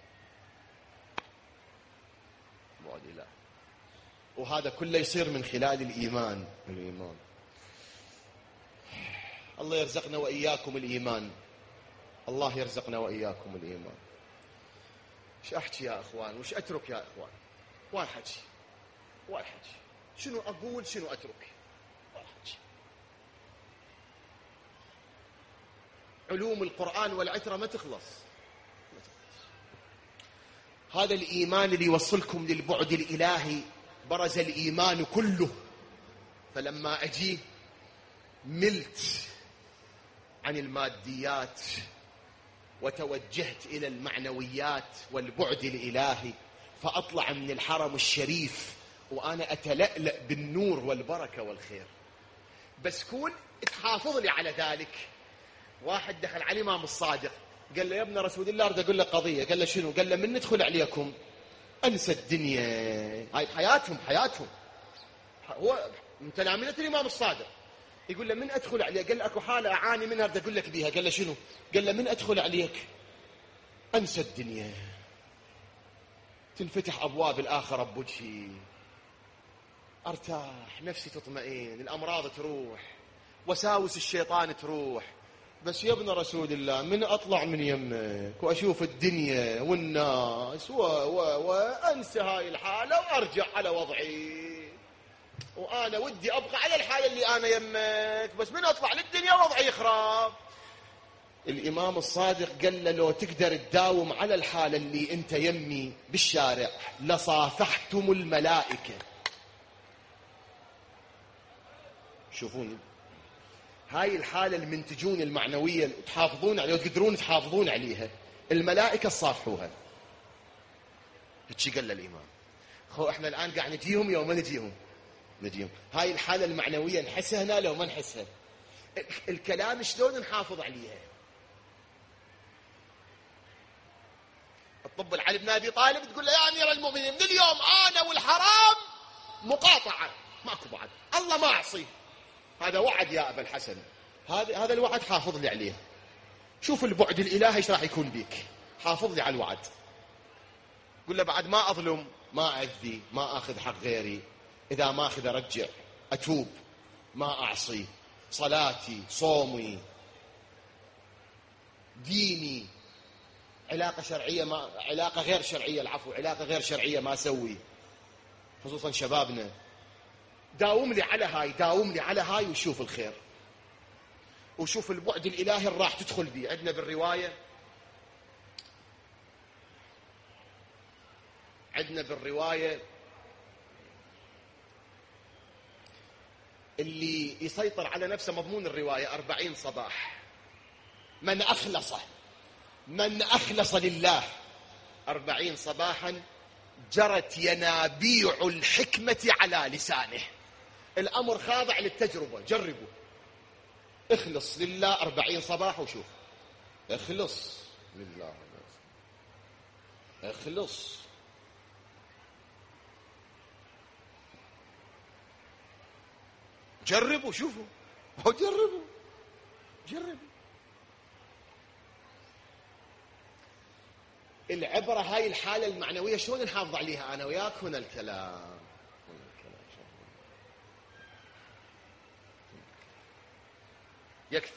بعد إلهي. وهذا كله يصير من خلال الإيمان. الإيمان. الله يرزقنا وإياكم الإيمان. الله يرزقنا وإياكم الإيمان. وش أحكي يا أخوان؟ وش أترك يا أخوان؟ واحد حكي، واحد حكي. شنو أقول شنو أترك؟ واحد حكي. علوم القرآن والعترة ما تخلص. هذا الإيمان اللي يوصلكم للبعد الإلهي. برز الإيمان كله. فلما أجي ملت عن الماديات وتوجهت إلى المعنويات والبعد الإلهي، فأطلع من الحرم الشريف وأنا أتلألأ بالنور والبركة والخير. بس كون تحافظ لي على ذلك. واحد دخل على الإمام الصادق قال له يا ابن رسول الله أريد أقول لك قضية. قال له شنو؟ قال له من ندخل عليكم أنسى الدنيا. هاي حياتهم. هو متنامنة الإمام الصادق يقول له من أدخل عليه؟ قال له أكو حالة أعاني منها أريد أقول لك بيها. قال له شنو؟ قال له من أدخل عليك أنسى الدنيا، تنفتح أبواب الآخرة بوجهي، أرتاح، نفسي تطمئن، الأمراض تروح، وساوس الشيطان تروح. بس يا ابن رسول الله من أطلع من يمك وأشوف الدنيا والناس وأنسى هاي الحالة وأرجع على وضعي، وأنا ودي أبقى على الحالة اللي أنا يمك، بس من أطلع للدنيا وضعي يخرب. الإمام الصادق قال له لو تقدر تداوم على الحالة اللي أنت يمي بالشارع لصافحتم الملائكة. شوفوني هاي الحالة المنتجون المعنوية تحافظون عليها وتقدرون تحافظون عليها، الملائكة صافحوها. هيك قال الإمام. خو احنا الآن قاعد نجيهم يوم ما نجيهم. هاي الحالة المعنوية نحسها هنا لو ما نحسها. الكلام شلون نحافظ عليها؟ الطب علي بن أبي طالب تقول له يا أمير المؤمنين من اليوم أنا والحرام مقاطعة، ماكو بعد، الله ما أعصي. هذا وعد يا أبا الحسن، هذا الوعد حافظ لي عليه. شوف البعد الإلهي ايش راح يكون بيك. حافظ لي على الوعد. قل له بعد ما أظلم، ما أذي، ما أخذ حق غيري، إذا ما أخذ أرجع، أتوب، ما أعصي، صلاتي، صومي، ديني، علاقة شرعية ما علاقة غير شرعية، العفو، علاقة غير شرعية ما أسوي، خصوصا شبابنا. داوم لي على هاي، داوم لي على هاي وشوف الخير، وشوف البعد الإلهي اللي راح تدخل به. عندنا بالرواية اللي يسيطر على نفسه مضمون الرواية 40 صباح. من أخلص لله 40 صباحا جرت ينابيع الحكمة على لسانه. الأمر خاضع للتجربة، جربوا. اخلص لله 40 صباح وشوف. اخلص لله، اخلص. جربوا، شوفوا، جربوا. جرب. العبرة هاي الحالة المعنوية شلون نحافظ عليها أنا وياك؟ هنا الكلام. يكفي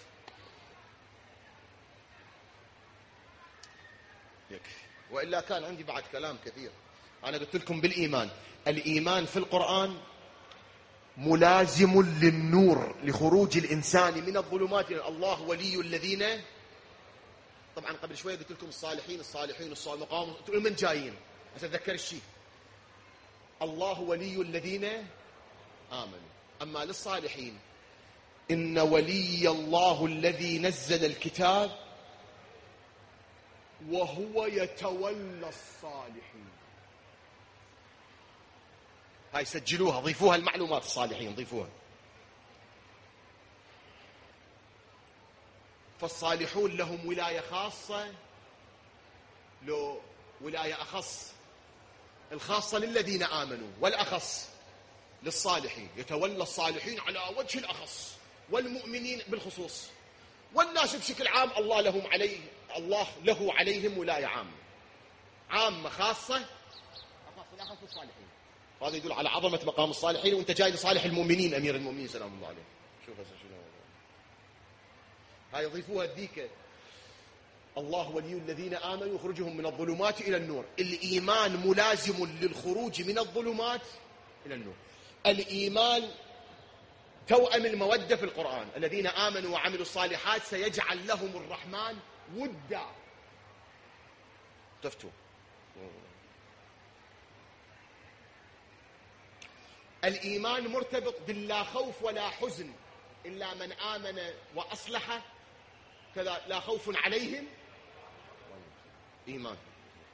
وإلا كان عندي بعد كلام كثير. أنا قلت لكم بالإيمان، الإيمان في القرآن ملازم للنور، لخروج الإنسان من الظلمات إلى الله. ولي الذين، طبعا قبل شوية قلت لكم الصالحين الصالحون تقولوا من جايين، أتذكر الشيء. الله ولي الذين آمنوا. أما للصالحين إن ولي الله الذي نزل الكتاب وهو يتولى الصالحين. هاي سجلوها، ضيفوها المعلومات، الصالحين ضيفوها. فالصالحون لهم ولاية خاصة، لو ولاية أخص. الخاصة للذين آمنوا والأخص للصالحين. يتولى الصالحين على وجه الأخص، والمؤمنين بالخصوص، والناس بشكل عام الله له عليهم ولاية عامة خاصة، الأخص الصالحين. هذا يدل على عظمة مقام الصالحين. وانت جاي لصالح المؤمنين أمير المؤمنين سلام الله عليه. شوف شنو هاي يضيفوها الذيك. الله ولي الذين آمنوا يخرجهم من الظلمات إلى النور. الإيمان ملازم للخروج من الظلمات إلى النور. الإيمان توأم المودة في القرآن. الذين آمنوا وعملوا الصالحات سيجعل لهم الرحمن ودا. تفتوا. الإيمان مرتبط باللا خوف ولا حزن إلا من آمن وأصلح، كذا لا خوف عليهم. إيمان.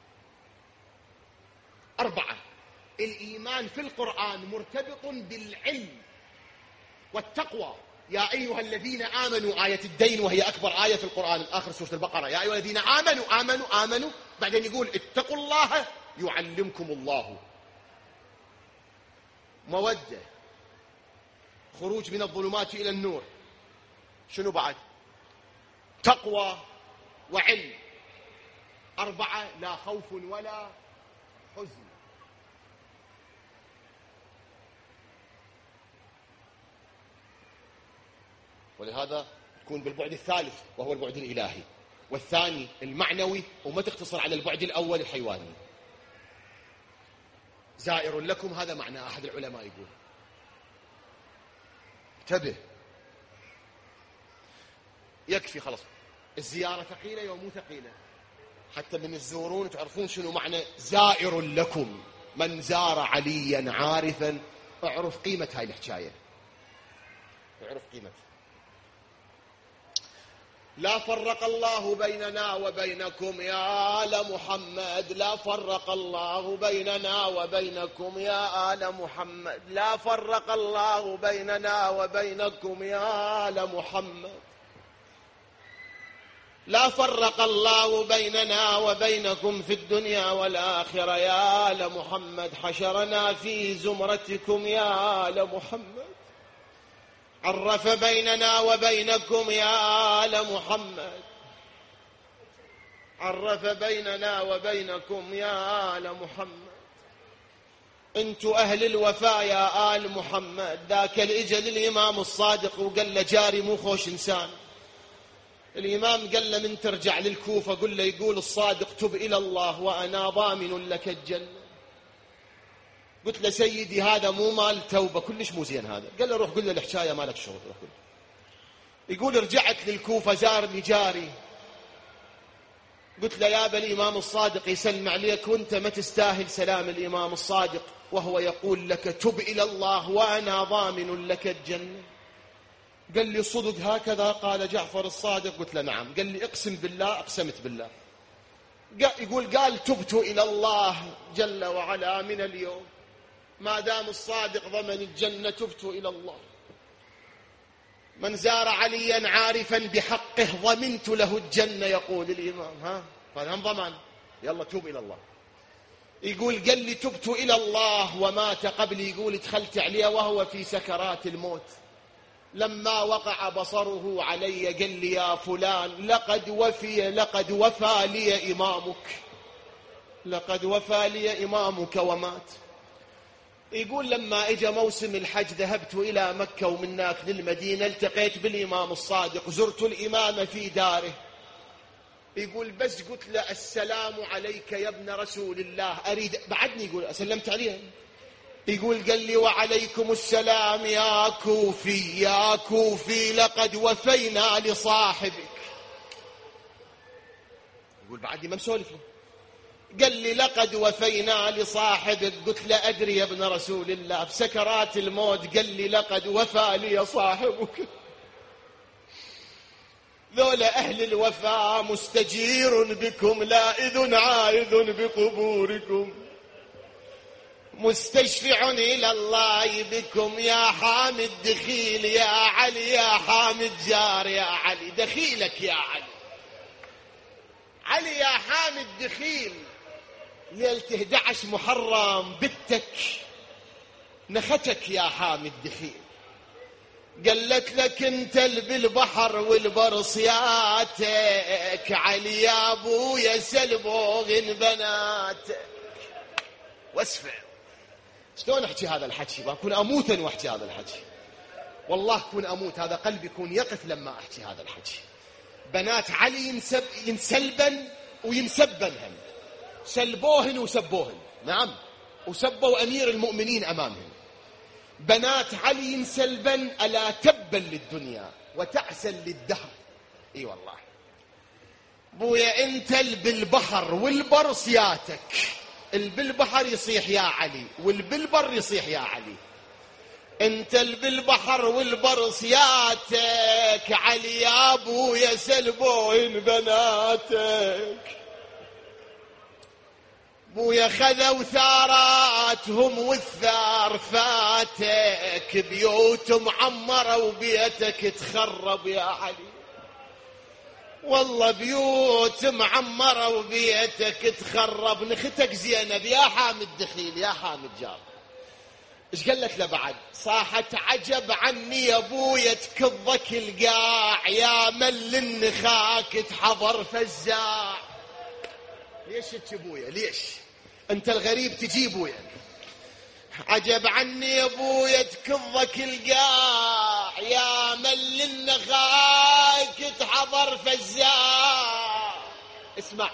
4. الإيمان في القرآن مرتبط بالعلم والتقوى. يا أيها الذين آمنوا، آية الدين وهي أكبر آية في القرآن، آخر سورة البقرة. يا أيها الذين آمنوا بعدين يقول اتقوا الله يعلمكم الله. مودة، خروج من الظلمات إلى النور. شنو بعد؟ تقوى وعلم. 4. لا خوف ولا حزن. ولهذا تكون بالبعد الثالث وهو البعد الإلهي، والثاني المعنوي، وما تقتصر على البعد الأول الحيواني. زائر لكم، هذا معنى أحد العلماء يقول. انتبه، يكفي خلاص. الزيارة ثقيلة ومو ثقيلة، حتى من الزورون تعرفون شنو معنى زائر لكم. من زار عليا عارفا، اعرف قيمة هاي الحكاية، اعرف قيمتها. لا فرق الله بيننا وبينكم يا آل محمد. لا فرق الله بيننا وبينكم يا آل محمد. لا فرق الله بيننا وبينكم يا آل محمد. لا فرق الله بيننا وبينكم في الدنيا والآخرة يا آل محمد. حشرنا في زمرتكم يا آل محمد. عرف بيننا وبينكم يا آل محمد. عرف بيننا وبينكم يا آل محمد. انتوا أهل الوفاء يا آل محمد. ذاك الإجل الإمام الصادق وقال له جاري مو خوش إنسان. الإمام قال له من ترجع للكوفة قل له يقول الصادق تب إلى الله وأنا ضامن لك الجنة. قلت له سيدي هذا مو مال توبة، كلش مو زين هذا. قال له روح قل له الحكاية مالك شغل. يقول رجعت للكوفة زارني جاري، قلت له يا أبا الإمام الصادق يسلم عليك وانت ما تستاهل سلام الإمام الصادق وهو يقول لك تب إلى الله وأنا ضامن لك الجنة. قال لي صدق هكذا قال جعفر الصادق؟ قلت له نعم. قال لي اقسم بالله. اقسمت بالله. قال تبت إلى الله جل وعلا من اليوم ما دام الصادق ضمن الجنة تبت إلى الله. من زار عليا عارفا بحقه ضمنت له الجنة يقول الإمام. فهذا هم ضمان. يلا توب إلى الله. يقول قال لي تبت إلى الله ومات قبلي. يقول دخلت عليه وهو في سكرات الموت لما وقع بصره علي قال لي يا فلان لقد وفى لي إمامك، لقد وفى لي إمامك ومات. يقول لما اجى موسم الحج ذهبت إلى مكة ومن هناك للمدينة، التقيت بالإمام الصادق، زرت الإمام في داره. يقول بس قلت له السلام عليك يا ابن رسول الله، أريد بعدني، يقول سلمت عليه، يقول قال لي وعليكم السلام يا كوفي يا كوفي لقد وفينا لصاحبك. يقول بعدني ما مسولف له، قال لي لقد وفينا لصاحبك. قلت له أدري يا ابن رسول الله، بسكرات الموت قال لي لقد وفى لي صاحبك. ذولا أهل الوفاء مستجير بكم لائذ عائذ بقبوركم، مستشفع إلى الله بكم يا حامد دخيل يا علي، يا حامد جار يا علي، دخيلك يا علي، علي يا حامد دخيل. ليلة 11 محرم بتك نختك يا حامد دخيل، قالت لك انت بالبحر والبرصياتك، علي يا ابويا سلبوغن بناتك. واسفع شلون احكي هذا الحكي؟ بكون اموت واحكي هذا الحكي، والله كون اموت، هذا قلبي يكون يقف لما احكي هذا الحكي. بنات علي ينسلبن وينسبن هم، سلبوهن وسبوهن، نعم، وسبوا امير المؤمنين امامهم. بنات علي ينسلبن الا تبا للدنيا وتعسا للدهر. اي والله بويا انت بالبحر والبرصياتك، بالبحر يصيح يا علي والبالبر يصيح يا علي، انت بالبحر والبرصياتك، علي يا ابويا سلبوهن بناتك. بويا خذوا ثاراتهم والثار فاتك، بيوت معمرة وبيتك تخرب يا علي، والله بيوت معمرة وبيتك تخرب. نختك زينب يا حامد دخيل يا حامد جار، ايش قالت له بعد؟ صاحت عجب عني يا ابويا تكضك القاع، يا مل النخاك تحضر فزاع. ليش ابويا ليش انت الغريب تجيبه يعني؟ عجب عني يا ابويا تكضك القاع، يا مل النخاك تحضر فزاع. اسمع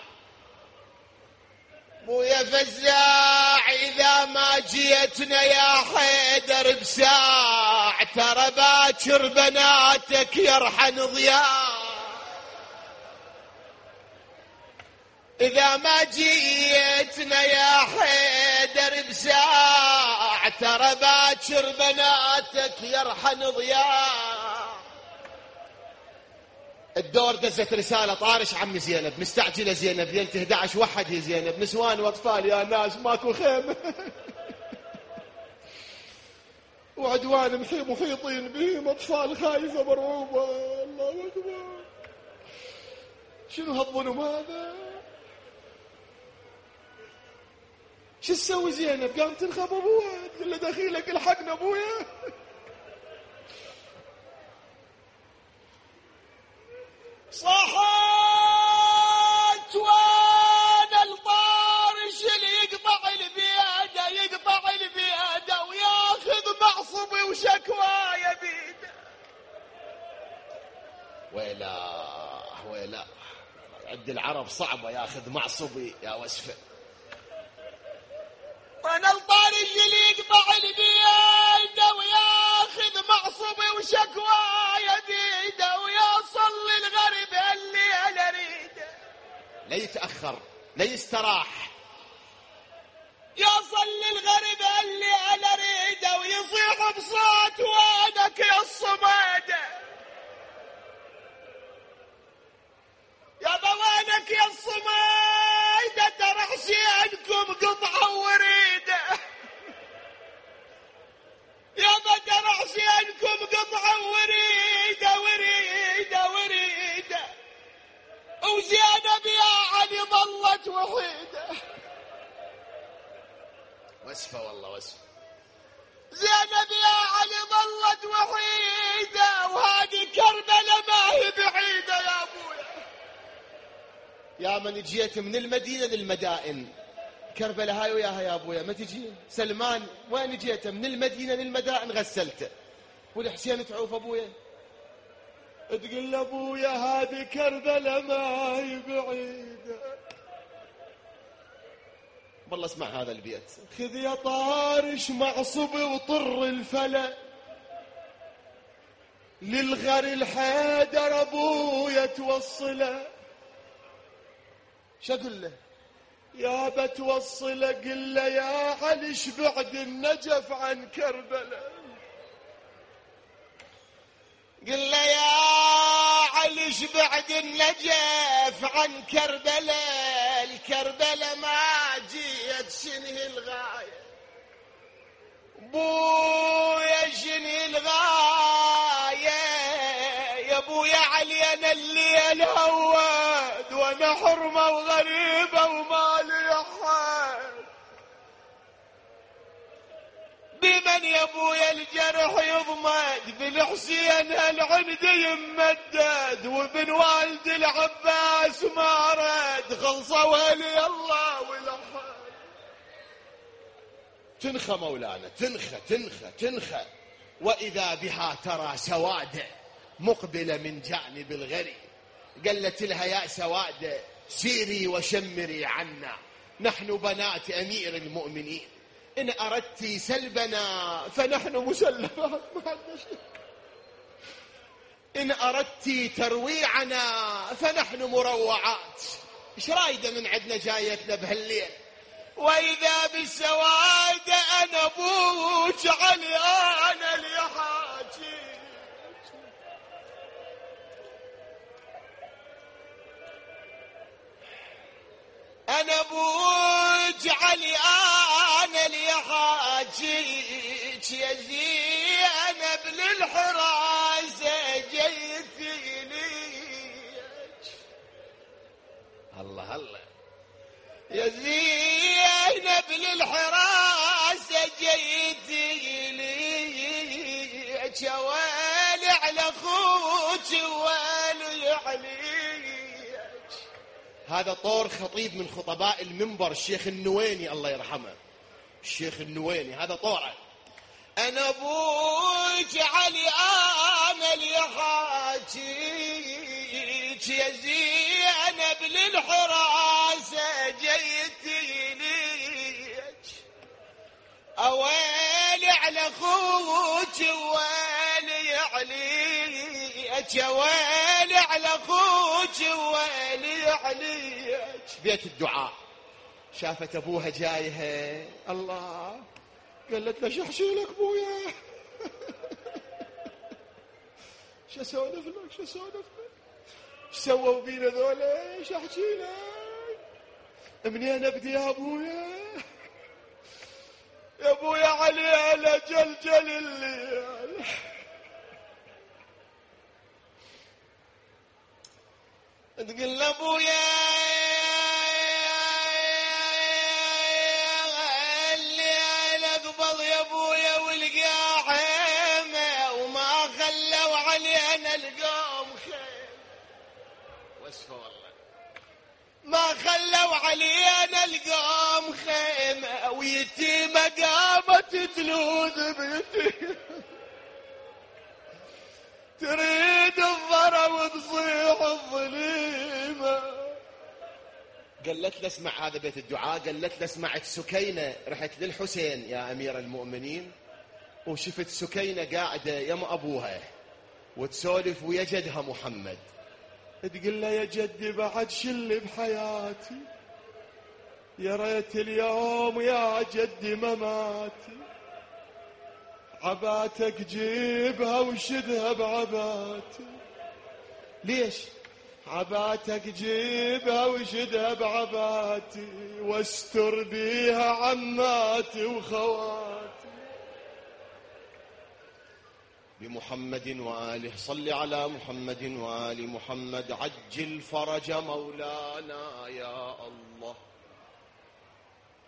ابويا فزاع اذا ما جيتنا يا حيدر بساع، ترى باكر بناتك يرحن ضياع. إذا ما جيتنا يا حيدر بساع، ترى باكر بناتك يرحن ضياع. الدور دزت رسالة طارش عمي زينب، مستعجلة زينب، ليلة 11 وحد هي زينب، نسوان واطفال يا ناس ماكو خيمة وعدوان محيطين بهم، اطفال خايفة مرعوبة. الله اكبر، شنو هالظلم هذا؟ شو تسوي زينب؟ قامت تنخب ابوها، تقول له دخيلك الحقنا ابويا. صحت وانا الطارش اللي يقطع البيادة وياخذ معصبي وشكوايا بيده. ويلا عد العرب صعبة، ياخذ معصبي يا وسفة. وانا الطارش اللي يقطع البيادة وياخذ معصبي وشكوايا بيده، ويوصل للغرب اللي انا اريده. لا يتأخر لا يستراح، يوصل للغرب اللي انا اريده، ويصيح بصوت وينك يا الصماده، يا بوانك يا الصماده، ترى حسينكم قطعه وريده، يا بدر حسينكم قطعه وريده وريده وريده، وزينب يا علي ظلت وحيده. وسفه والله وسفه، زينب يا علي ظلت وحيده، وهذه كربلاء ما هي بعيدة يا أبويا. يا من جيت من المدينة للمدائن، كربلاء هاي وياها يا أبويا ما تجي. سلمان وين جيت؟ من المدينة للمدائن غسلته. والحسين تعوف أبويا، تقول لأبويا هذه كربلاء ما هي بعيدة. والله اسمع هذا البيت: خذ يا طارش معصب وطر الفلا، للغر الحيدر أبويا توصله. شو أقول له؟ يا بتوصله قل له يا علي شبعد النجف عن كربلاء. قل له يا علي شبعد النجف عن كربلاء، الكربلاء ما جيت شنه الغاية. بويا شنه الغاية يا ابويا علي؟ انا اللي الهود وانا حرمة وغريبة ومالي حد. بمن يا ابويا الجرح يضمد؟ بالحسين هالعند يمدد، وابن والد العباس ما رد. خلصوا ولي الله ولحد. تنخى مولانا، تنخى تنخى تنخى. واذا بها ترى سوادة مقبلة من جانب الغري. قالت لها يا سوادة سيري وشمري عنا، نحن بنات امير المؤمنين. إن أردت سلبنا فنحن مسلمات ما عندنا شيء، إن أردت ترويعنا فنحن مروعات. إيش رايدة من عندنا جايتنا بهالليل؟ وإذا بالسواد أنا أبوك علي أنا اللي حاجي. أنا أبوك علي أنا اللي حاجيك يا زينب للحراسة جيتي ليك. الله الله يا زينب للحراسة جيتي ليك، يا ويلي على أخوك ويلي عليك. هذا طور خطيب من خطباء المنبر الشيخ النويني الله يرحمه، الشيخ النويني هذا طوره. أنا أبوك علي أنا اللي حاجيك يا زينب للحراسة جيتي ليك، أويلي على أخوك ويلي عليك، يا ويلي على أخوك ويلي عليك. بيت الدعاء شافت أبوها جايها، الله قالت له شو احشي لك ابويا؟ شو اسولف لك؟ شو اسولف لك؟ ايش سووا بينا ذولا؟ ايش احكي لك؟ منين ابدي يا ابويا؟ يا ابويا علي على جلجل الليل. تقول لابويا ما خلوا علينا القوم خيمة، ويتيمة قامت تلوذ بيتي تريد الضرى وتصيح الظليمة. قالت له اسمع هذا بيت الدعاء، قالت له سمعت سكينة، رحت للحسين يا أمير المؤمنين وشفت سكينة قاعدة يم أبوها وتسولف ويا جدها محمد، تقول له يا جدي بعد شل بحياتي، يا ريت اليوم يا جدي مماتي، عباتك جيبها وشدها بعباتي. ليش؟ عباتك جيبها وشدها بعباتي، واستر بيها عماتي وخواتي. بمحمد وآله صل على محمد وآل محمد، عجل فرج مولانا يا الله،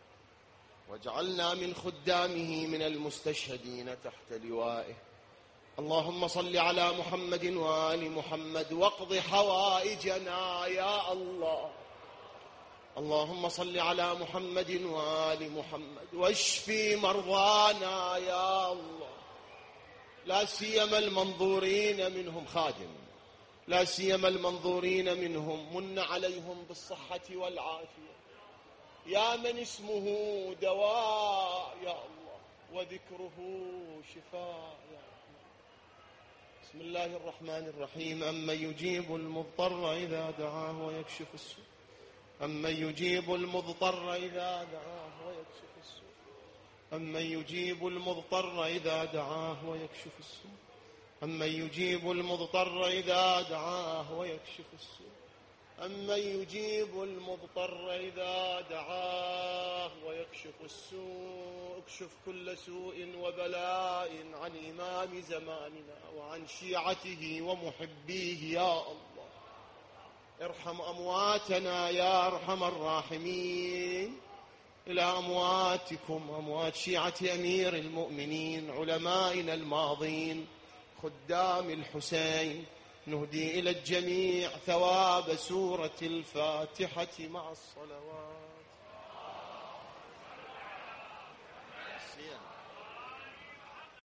واجعلنا من خدامه من المستشهدين تحت لوائه. اللهم صل على محمد وآل محمد واقض حوائجنا يا الله. اللهم صل على محمد وآل محمد واشفي مرضانا يا الله، لا سيما المنظورين منهم خادم، لا سيما المنظورين منهم، من عليهم بالصحة والعافية يا من اسمه دواء يا الله وذكره شفاء يا الله. بسم الله الرحمن الرحيم. أمن يجيب المضطر إذا دعاه ويكشف السوء، أمن يجيب المضطر إذا دعاه ويكشف السوء، أمن يجيب المضطر إذا دعاه ويكشف السوء، أمن يجيب المضطر إذا دعاه ويكشف السوء، أمن يجيب المضطر إذا دعاه ويكشف السوء. اكشف كل سوء وبلاء عن إمام زماننا وعن شيعته ومحبيه يا الله. ارحم أمواتنا يا أرحم الراحمين. إلى أمواتكم، أموات شيعة أمير المؤمنين علمائنا الماضين خدام الحسين، نهدي إلى الجميع ثواب سورة الفاتحة مع الصلوات.